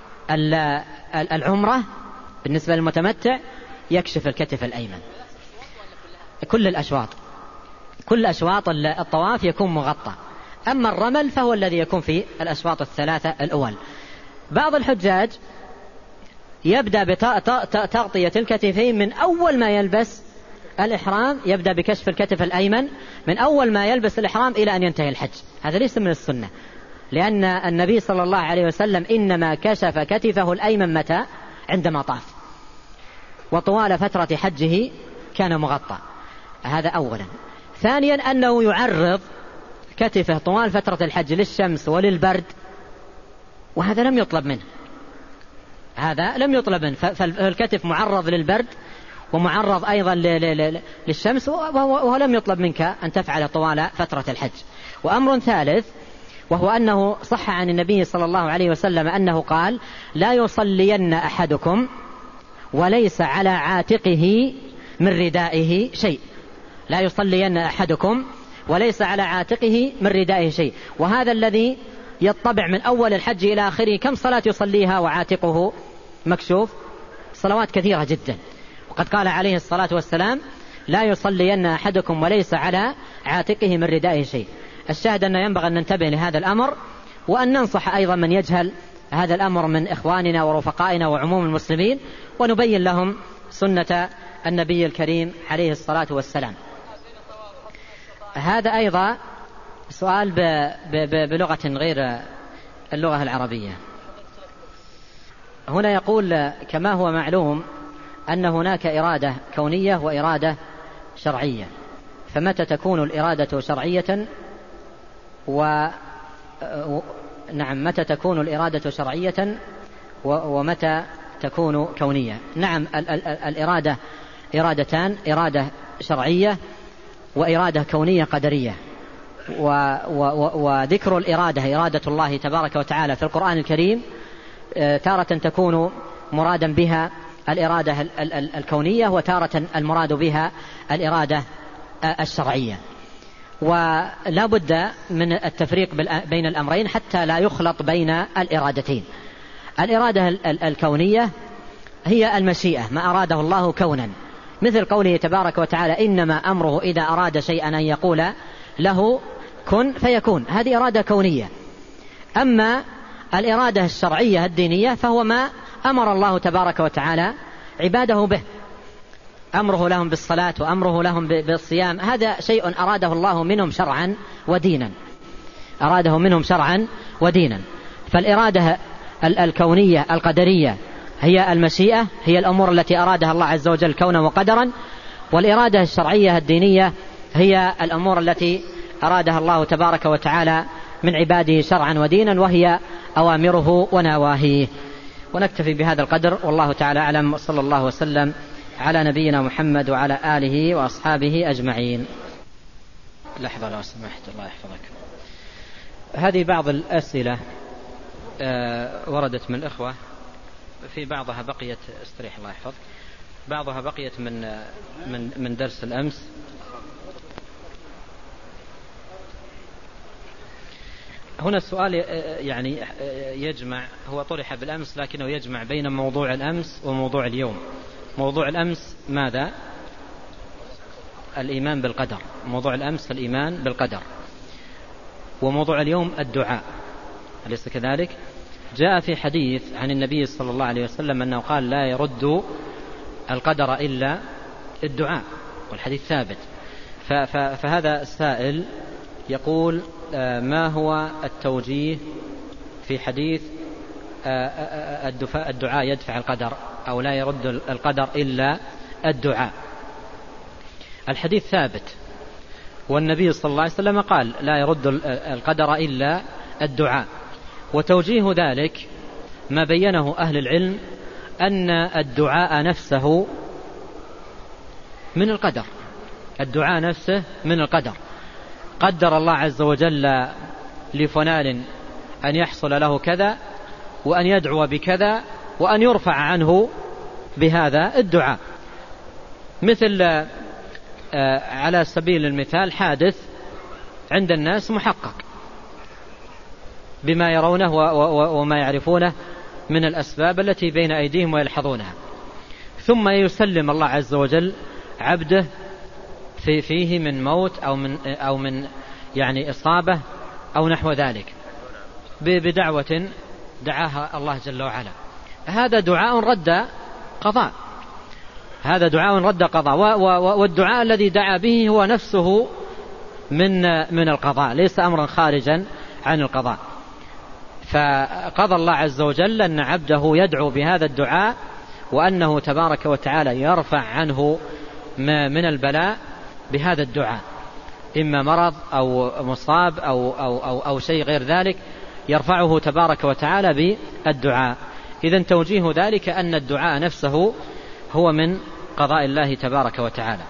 العمرة بالنسبة للمتمتع يكشف الكتف الأيمن. كل أشواط الطواف يكون مغطى، أما الرمل فهو الذي يكون في الأشواط الثلاثة الأول. بعض الحجاج يبدأ بتغطية الكتفين من أول ما يلبس الإحرام، يبدأ بكشف الكتف الأيمن من أول ما يلبس الإحرام إلى أن ينتهي الحج. هذا ليس من السنة، لأن النبي صلى الله عليه وسلم إنما كشف كتفه الأيمن متى؟ عندما طاف، وطوال فترة حجه كان مغطى. هذا أولا. ثانيا أنه يعرض كتفه طوال فترة الحج للشمس وللبرد، وهذا لم يطلب منه، هذا لم يطلب منه. فالكتف معرض للبرد ومعرض أيضا للشمس، وهو لم يطلب منك أن تفعل طوال فترة الحج. وأمر ثالث، وهو أنه صح عن النبي صلى الله عليه وسلم أنه قال: لا يصلين أحدكم وليس على عاتقه من ردائه شيء. لا يصلين أحدكم وليس على عاتقه من ردائه شيء. وهذا الذي يطبع من أول الحج إلى آخره، كم صلاة يصليها وعاتقه مكشوف؟ صلوات كثيرة جدا. وقد قال عليه الصلاة والسلام: لا يصلين أحدكم وليس على عاتقه من ردائه شيء. الشاهد أن ينبغي أن ننتبه لهذا الأمر، وأن ننصح أيضا من يجهل هذا الأمر من إخواننا ورفقائنا وعموم المسلمين، ونبين لهم سنة النبي الكريم عليه الصلاة والسلام. هذا أيضا سؤال بلغة غير اللغة العربية. هنا يقول: كما هو معلوم أن هناك إرادة كونية وإرادة شرعية، فمتى تكون الإرادة شرعية متى تكون الإرادة شرعية ومتى تكون كونية؟ نعم، الإرادة إرادتان: إرادة شرعية وإرادة كونية قدرية. وذكر الإرادة إرادة الله تبارك وتعالى في القرآن الكريم تارة تكون مرادا بها الإرادة الكونية، وتارة المراد بها الإرادة الشرعية. ولا بد من التفريق بين الأمرين حتى لا يخلط بين الإرادتين. الإرادة الكونية هي المشيئة، ما أراده الله كونا، مثل قوله تبارك وتعالى: إنما أمره إذا أراد شيئا أن يقول له كن فيكون. هذه إرادة كونية. أما الإرادة الشرعية الدينية فهو ما أمر الله تبارك وتعالى عباده به، أمره لهم بالصلاة وأمره لهم بالصيام. هذا شيء أراده الله منهم شرعا ودينا، أراده منهم شرعا ودينا. فالإرادة الكونية القدرية هي المشيئة، هي الأمور التي أرادها الله عز وجل كونا وقدرا. والإرادة الشرعية الدينية هي الأمور التي أرادها الله تبارك وتعالى من عباده شرعا ودينا، وهي أوامره ونواهيه. ونكتفي بهذا القدر، والله تعالى أعلم، وصلى الله وسلم على نبينا محمد وعلى آله وأصحابه أجمعين. لحظة لو سمحت، الله يحفظك. هذه بعض الأسئلة وردت من الإخوة، في بعضها بقيت، استريح الله يحفظك، بعضها بقيت من درس الأمس. هنا السؤال يعني يجمع، هو طرح بالأمس لكنه يجمع بين موضوع الأمس وموضوع اليوم. موضوع الأمس ماذا؟ الإيمان بالقدر. موضوع الأمس الإيمان بالقدر، وموضوع اليوم الدعاء، أليس كذلك؟ جاء في حديث عن النبي صلى الله عليه وسلم أنه قال: لا يرد القدر إلا الدعاء، والحديث ثابت. فهذا السائل يقول: ما هو التوجيه في حديث الدعاء يدفع القدر، أو لا يرد القدر إلا الدعاء؟ الحديث ثابت، والنبي صلى الله عليه وسلم قال: لا يرد القدر إلا الدعاء. وتوجيه ذلك ما بينه أهل العلم أن الدعاء نفسه من القدر، الدعاء نفسه من القدر. قدر الله عز وجل لفلان أن يحصل له كذا، وأن يدعو بكذا، وأن يرفع عنه بهذا الدعاء. مثل على سبيل المثال حادث عند الناس محقق بما يرونه وما يعرفونه من الأسباب التي بين أيديهم ويلحظونها، ثم يسلم الله عز وجل عبده فيه من موت أو من يعني إصابة أو نحو ذلك بدعوة دعاها الله جل وعلا، هذا دعاء رد قضاء، هذا دعاء رد قضاء. والدعاء الذي دعا به هو نفسه من القضاء، ليس أمرا خارجا عن القضاء. فقضى الله عز وجل أن عبده يدعو بهذا الدعاء، وأنه تبارك وتعالى يرفع عنه من البلاء بهذا الدعاء، إما مرض أو مصاب أو شيء غير ذلك، يرفعه تبارك وتعالى بالدعاء. إذن توجيه ذلك أن الدعاء نفسه هو من قضاء الله تبارك وتعالى.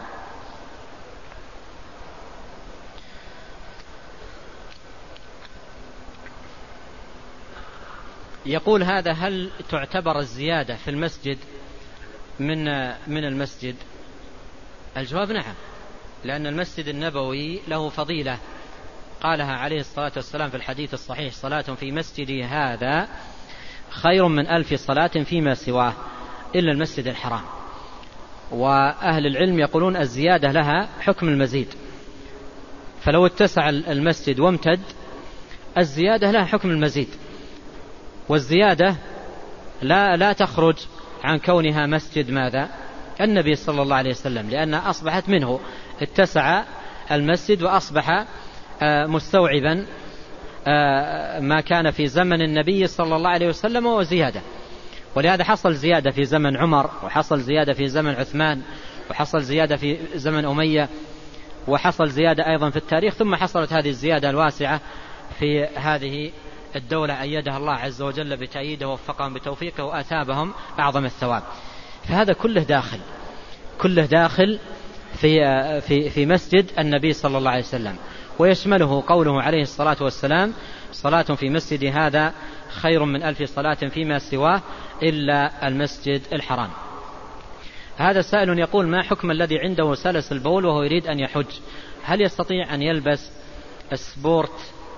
يقول هذا: هل تعتبر الزيادة في المسجد من المسجد؟ الجواب نعم، لأن المسجد النبوي له فضيلة قالها عليه الصلاة والسلام في الحديث الصحيح: صلاة في مسجدي هذا خير من 1000 صلاة فيما سواه إلا المسجد الحرام. وأهل العلم يقولون الزيادة لها حكم المزيد، فلو اتسع المسجد وامتد الزيادة لها حكم المزيد، والزيادة لا تخرج عن كونها مسجد ماذا؟ النبي صلى الله عليه وسلم، لأنها أصبحت منه، اتسع المسجد وأصبح مستوعبا ما كان في زمن النبي صلى الله عليه وسلم وزيادة. ولهذا حصل زيادة في زمن عمر، وحصل زيادة في زمن عثمان، وحصل زيادة في زمن أمية، وحصل زيادة أيضا في التاريخ، ثم حصلت هذه الزيادة الواسعة في هذه الدولة أيدها الله عز وجل بتأييده ووفقهم بتوفيقه وآثابهم أعظم الثواب. فهذا كله داخل في مسجد النبي صلى الله عليه وسلم، ويشمله قوله عليه الصلاة والسلام: صلاة في مسجد هذا خير من 1000 صلاة فيما سواه إلا المسجد الحرام. هذا سائل يقول: ما حكم الذي عنده سلس البول وهو يريد أن يحج؟ هل يستطيع أن يلبس سبورت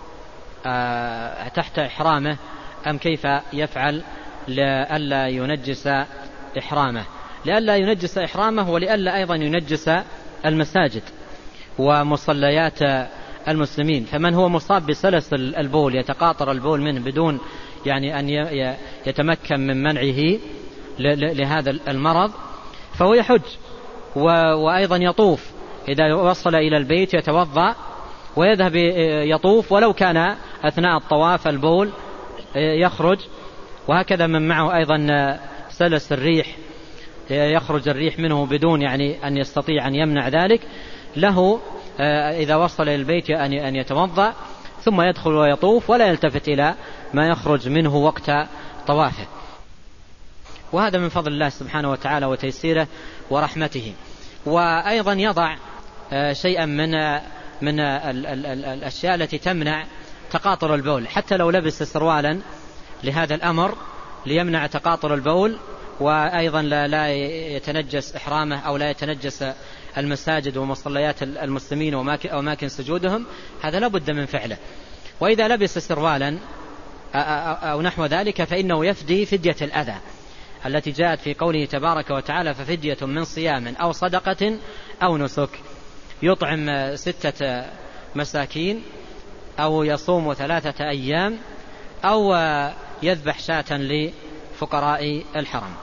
تحت إحرامه أم كيف يفعل لئلا ينجس إحرامه؟ لئلا ينجس إحرامه، ولئلا أيضا ينجس المساجد ومصليات المسلمين. فمن هو مصاب بسلس البول يتقاطر البول منه بدون يعني أن يتمكن من منعه لهذا المرض فهو يحج وأيضا يطوف، إذا وصل إلى البيت يتوضأ ويذهب يطوف، ولو كان أثناء الطواف البول يخرج. وهكذا من معه أيضا سلس الريح، يخرج الريح منه بدون يعني أن يستطيع أن يمنع ذلك، له إذا وصل إلى البيت أن يتوضأ ثم يدخل ويطوف ولا يلتفت إلى ما يخرج منه وقت طوافه. وهذا من فضل الله سبحانه وتعالى وتيسيره ورحمته. وأيضا يضع شيئا من الأشياء التي تمنع تقاطر البول، حتى لو لبس سروالا لهذا الأمر ليمنع تقاطر البول، وأيضا لا يتنجس إحرامه أو لا يتنجس المساجد ومصليات المسلمين وأماكن سجودهم، هذا لا بد من فعله. وإذا لبس سروالا أو نحو ذلك فإنه يفدي فدية الأذى التي جاءت في قوله تبارك وتعالى: ففدية من صيام أو صدقة أو نسك، يطعم 6 مساكين أو يصوم 3 أيام أو يذبح شاة لفقراء الحرم.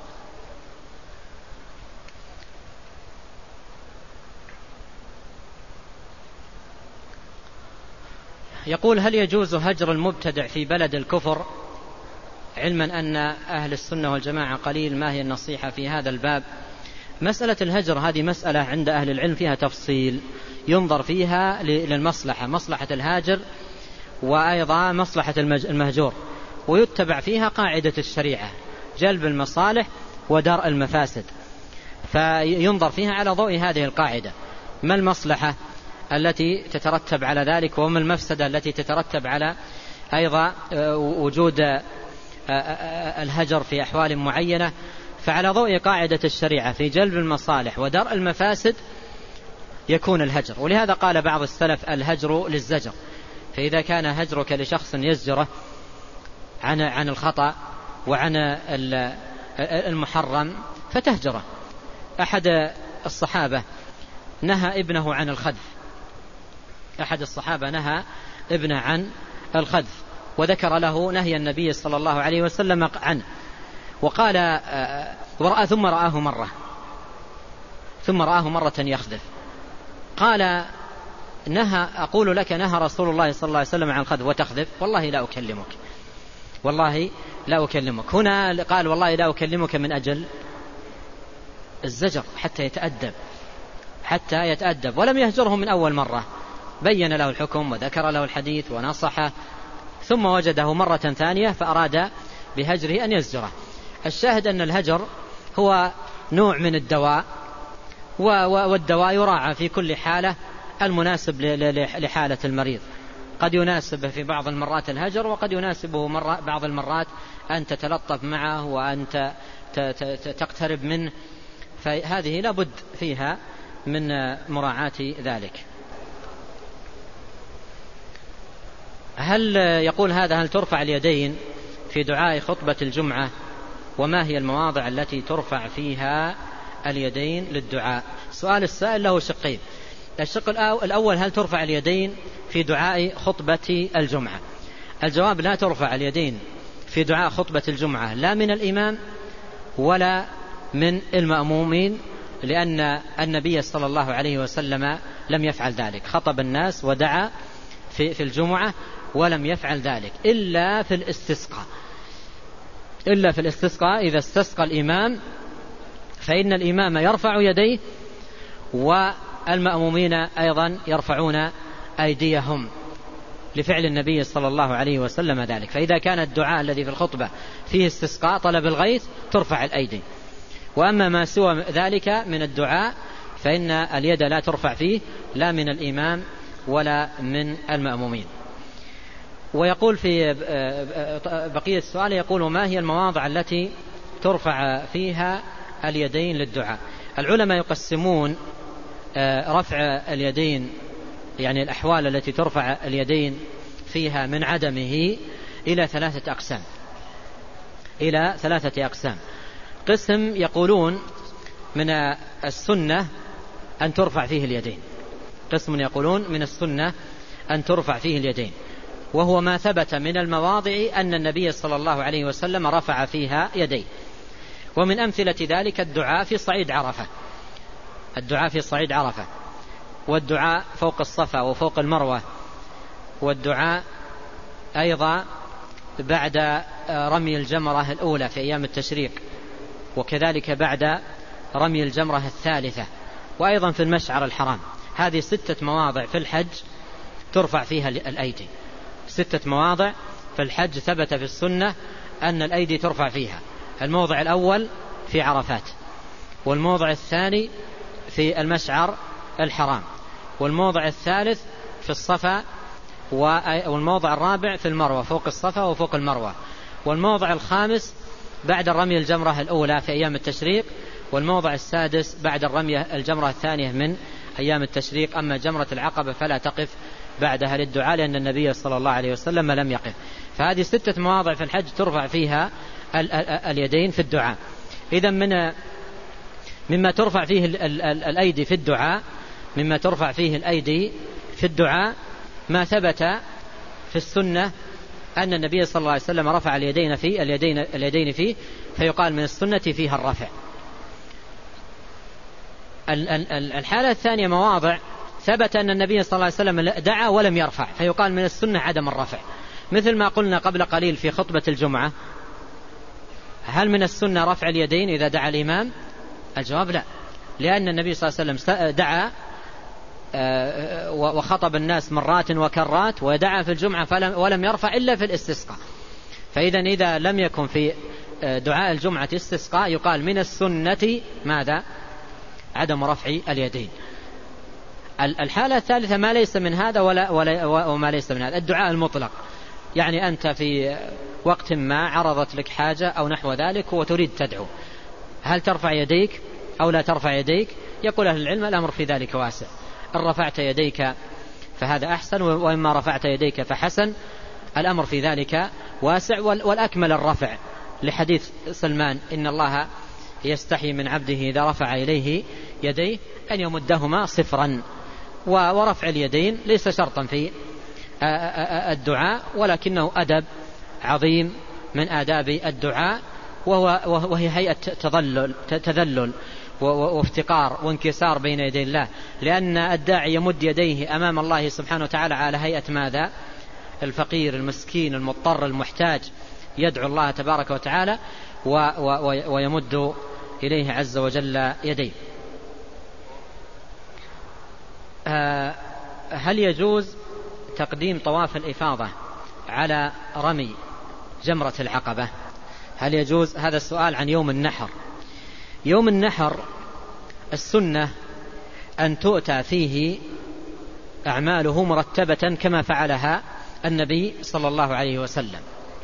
يقول: هل يجوز هجر المبتدع في بلد الكفر، علما أن أهل السنة والجماعة قليل؟ ما هي النصيحة في هذا الباب؟ مسألة الهجر هذه مسألة عند أهل العلم فيها تفصيل، ينظر فيها للمصلحة، مصلحة الهاجر وأيضا مصلحة المهجور، ويتبع فيها قاعدة الشريعة: جلب المصالح ودرء المفاسد. فينظر فيها على ضوء هذه القاعدة، ما المصلحة التي تترتب على ذلك، وما المفسدة التي تترتب على أيضا وجود الهجر في أحوال معينة. فعلى ضوء قاعدة الشريعة في جلب المصالح ودرء المفاسد يكون الهجر. ولهذا قال بعض السلف: الهجر للزجر. فإذا كان هجرك لشخص يزجره عن الخطأ وعن المحرم فتهجره. أحد الصحابة نهى ابنه عن الخذف، أحد الصحابة نهى ابنه عن الخذف، وذكر له نهي النبي صلى الله عليه وسلم عنه، وقال ثم رآه مرة يخذف، قال أقول لك نهى رسول الله صلى الله عليه وسلم عن الخذف وتخذف؟ والله لا أكلمك. هنا قال والله لا أكلمك من أجل الزجر حتى يتأدب، ولم يهجره من أول مرة، بين له الحكم وذكر له الحديث ونصحه، ثم وجده مرة ثانية فأراد بهجره أن يزجره. الشاهد أن الهجر هو نوع من الدواء، والدواء يراعى في كل حالة المناسب لحالة المريض. قد يناسب في بعض المرات الهجر، وقد يناسبه بعض المرات أن تتلطف معه وأن تقترب منه، فهذه لابد فيها من مراعاة ذلك. هل ترفع اليدين في دعاء خطبة الجمعة؟ وما هي المواضع التي ترفع فيها اليدين للدعاء؟ سؤال السائل له شقين. الشق الأول: هل ترفع اليدين في دعاء خطبة الجمعة؟ الجواب: لا ترفع اليدين في دعاء خطبة الجمعة، لا من الإمام ولا من المأمومين، لأن النبي صلى الله عليه وسلم لم يفعل ذلك. خطب الناس ودعا في الجمعة ولم يفعل ذلك إلا في الاستسقاء. إذا استسقى الإمام فإن الإمام يرفع يديه، والمأمومين أيضا يرفعون أيديهم لفعل النبي صلى الله عليه وسلم ذلك. فإذا كان الدعاء الذي في الخطبة فيه استسقاء طلب الغيث ترفع الأيدي، وأما ما سوى ذلك من الدعاء فإن اليد لا ترفع فيه لا من الإمام ولا من المأمومين. ويقول في بقية السؤال، يقول: ما هي المواضع التي ترفع فيها اليدين للدعاء؟ العلماء يقسمون رفع اليدين، يعني الأحوال التي ترفع اليدين فيها من عدمه، إلى ثلاثة أقسام. قسم يقولون من السنة أن ترفع فيه اليدين، قسم يقولون من السنة أن ترفع فيه اليدين، وهو ما ثبت من المواضع أن النبي صلى الله عليه وسلم رفع فيها يديه. ومن أمثلة ذلك الدعاء في صعيد عرفة، والدعاء فوق الصفا وفوق المروة، والدعاء أيضا بعد رمي الجمرة الأولى في أيام التشريق، وكذلك بعد رمي الجمرة الثالثة، وأيضا في المشعر الحرام. هذه 6 مواضع في الحج ترفع فيها الأيدي، 6 مواضع في الحج ثبت في السنة أن الأيدي ترفع فيها. الموضع الأول في عرفات، والموضع الثاني في المشعر الحرام، والموضع الثالث في الصفا، والموضع الرابع في المروة فوق الصفا وفوق المروة، والموضع الخامس بعد الرمي الجمرة الأولى في أيام التشريق، والموضع السادس بعد الرمي الجمرة الثانية من أيام التشريق. أما جمرة العقبة فلا تقف بعدها للدعاء، لأن النبي صلى الله عليه وسلم لم يقف. فهذه 6 مواضع في الحج ترفع فيها اليدين في الدعاء. إذا مما ترفع فيه الأيدي في الدعاء، ما ثبت في السنة أن النبي صلى الله عليه وسلم رفع اليدين فيه، فيقال من السنة فيها الرفع. الحالة الثانية مواضع ثبت أن النبي صلى الله عليه وسلم دعا ولم يرفع، فيقال من السنة عدم الرفع، مثل ما قلنا قبل قليل في خطبة الجمعة. هل من السنة رفع اليدين إذا دعا الإمام؟ الجواب لا، لأن النبي صلى الله عليه وسلم دعا وخطب الناس مرات وكرات، ودعا في الجمعة ولم يرفع إلا في الاستسقاء. إذا لم يكن في دعاء الجمعة استسقاء يقال من السنة ماذا؟ عدم رفع اليدين. الحالة الثالثة ما ليس من هذا وما ليس من هذا، الدعاء المطلق، يعني أنت في وقت ما عرضت لك حاجة أو نحو ذلك وتريد تدعو، هل ترفع يديك أو لا ترفع يديك؟ يقول أهل العلم الأمر في ذلك واسع، إن رفعت يديك فهذا أحسن، وإما رفعت يديك فحسن، الأمر في ذلك واسع. والأكمل الرفع لحديث سلمان: إن الله يستحي من عبده إذا رفع إليه يديه أن يمدهما صفرا. ورفع اليدين ليس شرطا في الدعاء، ولكنه أدب عظيم من آداب الدعاء، وهي هيئة تذلل وافتقار وانكسار بين يدي الله، لأن الداعي يمد يديه أمام الله سبحانه وتعالى على هيئة ماذا؟ الفقير المسكين المضطر المحتاج، يدعو الله تبارك وتعالى ويمد إليه عز وجل يديه. هل يجوز تقديم طواف الإفاضة على رمي جمرة العقبة؟ هل يجوز؟ هذا السؤال عن يوم النحر. يوم النحر السنة أن تؤتى فيه أعماله مرتبة كما فعلها النبي صلى الله عليه وسلم.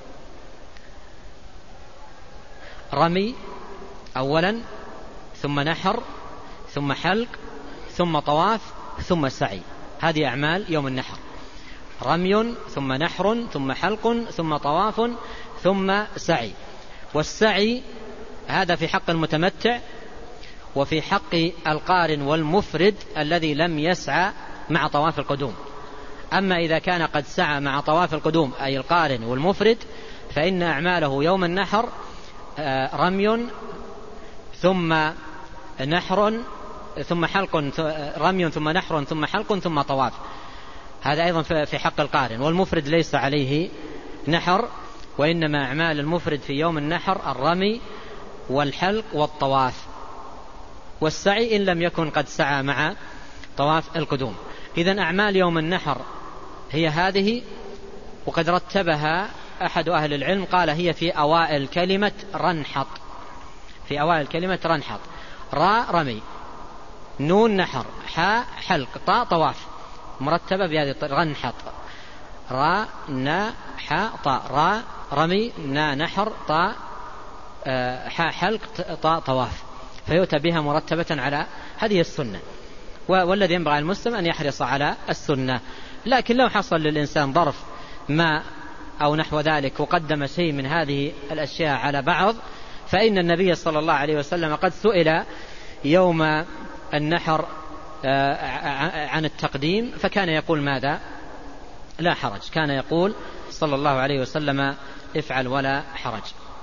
رمي أولا، ثم نحر، ثم حلق، ثم طواف، ثم سعي. هذه أعمال يوم النحر: رمي، ثم نحر، ثم حلق، ثم طواف، ثم سعي. والسعي هذا في حق المتمتع، وفي حق القارن والمفرد الذي لم يسعى مع طواف القدوم. أما إذا كان قد سعى مع طواف القدوم أي القارن والمفرد، فإن أعماله يوم النحر رمي، ثم نحر، ثم حلق، رمي ثم نحر ثم حلق ثم طواف. هذا أيضا في حق القارن، والمفرد ليس عليه نحر، وإنما أعمال المفرد في يوم النحر الرمي والحلق والطواف والسعي إن لم يكن قد سعى مع طواف القدوم. إذن أعمال يوم النحر هي هذه، وقد رتبها أحد أهل العلم قال هي في أوائل كلمة رنحط، في أوائل كلمة رنحط: راء رمي، نون نحر، حاء حلق، طاء طواف، مرتبة بهذه رنحط: راء نا حاء طاء، راء رمي، نا نحر، طاء حاء حلق، طاء طواف، فيؤتى بها مرتبة على هذه السنة. والذي ينبغي المسلم أن يحرص على السنة. لكن لو حصل للإنسان ظرف ما أو نحو ذلك وقدم شيء من هذه الأشياء على بعض، فإن النبي صلى الله عليه وسلم قد سئل يوم النحر عن التقديم، فكان يقول ماذا؟ لا حرج. كان يقول صلى الله عليه وسلم: افعل ولا حرج.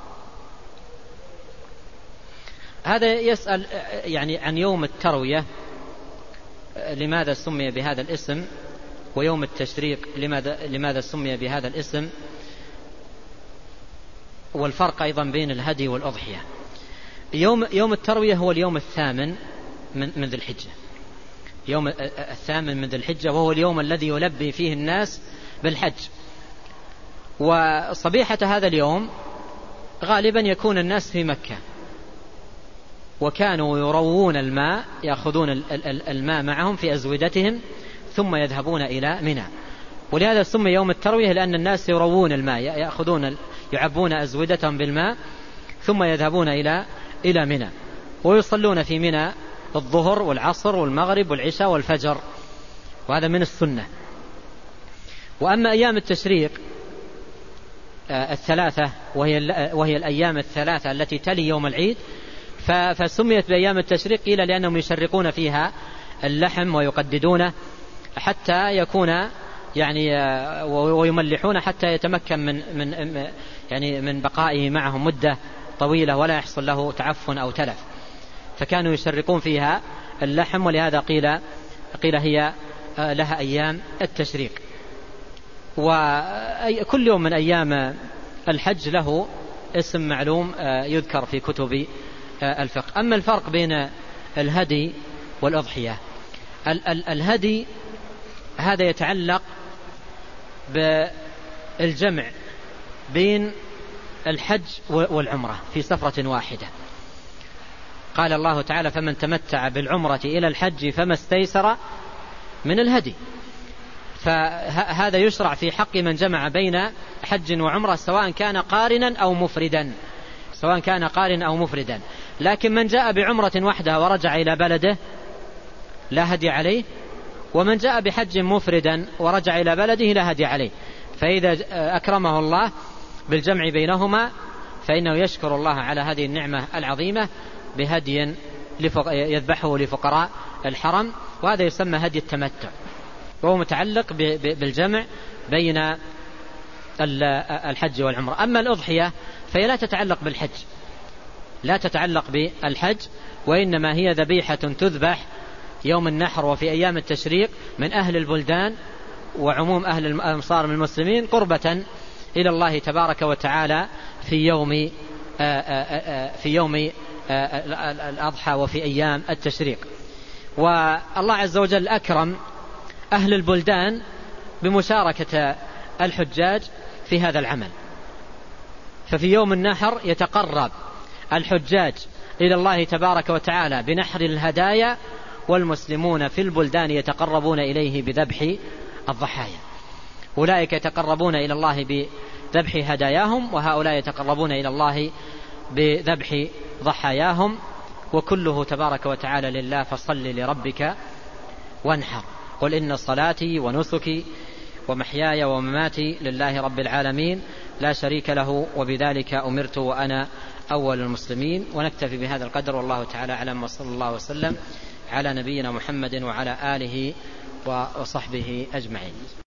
هذا يسأل يعني عن يوم التروية لماذا سمي بهذا الاسم، ويوم التشريق لماذا سمي بهذا الاسم، والفرق أيضا بين الهدي والأضحية. يوم التروية هو اليوم الثامن من ذي الحجة، يوم الثامن من ذي الحجة، وهو اليوم الذي يلبي فيه الناس بالحج. وصبيحة هذا اليوم غالبا يكون الناس في مكة، وكانوا يروون الماء، يأخذون الماء معهم في أزودتهم ثم يذهبون إلى منى. ولهذا سمي يوم التروية، لأن الناس يروون الماء، يعبون أزودتهم بالماء ثم يذهبون إلى منى، ويصلون في منى الظهر والعصر والمغرب والعشاء والفجر، وهذا من السنة. وأما أيام التشريق الثلاثة، وهي الأيام الثلاثة التي تلي يوم العيد، فسميت بأيام التشريق قيل لأنهم يشرقون فيها اللحم ويقددونه حتى يكون ويملحون حتى يتمكن من بقائه معهم مدة طويلة ولا يحصل له تعفن أو تلف، فكانوا يشرقون فيها اللحم، ولهذا قيل هي لها أيام التشريق. وكل يوم من أيام الحج له اسم معلوم يذكر في كتب الفقه. أما الفرق بين الهدي والأضحية: الهدي هذا يتعلق بالجمع بين الحج والعمرة في سفرة واحدة. قال الله تعالى: فمن تمتع بالعمرة إلى الحج فما استيسر من الهدي. فهذا يشرع في حق من جمع بين حج وعمرة، سواء كان قارنا أو مفردا. لكن من جاء بعمرة وحدها ورجع إلى بلده لا هدي عليه، ومن جاء بحج مفردا ورجع إلى بلده لا هدي عليه. فإذا أكرمه الله بالجمع بينهما فإنه يشكر الله على هذه النعمة العظيمة بهدي يذبحه لفقراء الحرم، وهذا يسمى هدي التمتع. وهو متعلق بالجمع بين الحج والعمرة. أما الأضحية فهي لا تتعلق بالحج، لا تتعلق بالحج، وإنما هي ذبيحة تذبح يوم النحر وفي أيام التشريق من أهل البلدان وعموم أهل الأمصار من المسلمين قربة إلى الله تبارك وتعالى في يوم الأضحى وفي أيام التشريق. والله عز وجل أكرم أهل البلدان بمشاركة الحجاج في هذا العمل، ففي يوم النحر يتقرب الحجاج إلى الله تبارك وتعالى بنحر الهدايا، والمسلمون في البلدان يتقربون إليه بذبح الضحايا. أولئك يتقربون إلى الله بذبح هداياهم، وهؤلاء يتقربون إلى الله بذبح ضحاياهم، وكله تبارك وتعالى لله، فصل لربك وانحر. قل إن صلاتي ونسكي ومحياي ومماتي لله رب العالمين لا شريك له وبذلك أمرت وأنا أول المسلمين. ونكتفي بهذا القدر، والله تعالى أعلم، وصلى الله وسلم على نبينا محمد وعلى آله وصحبه أجمعين.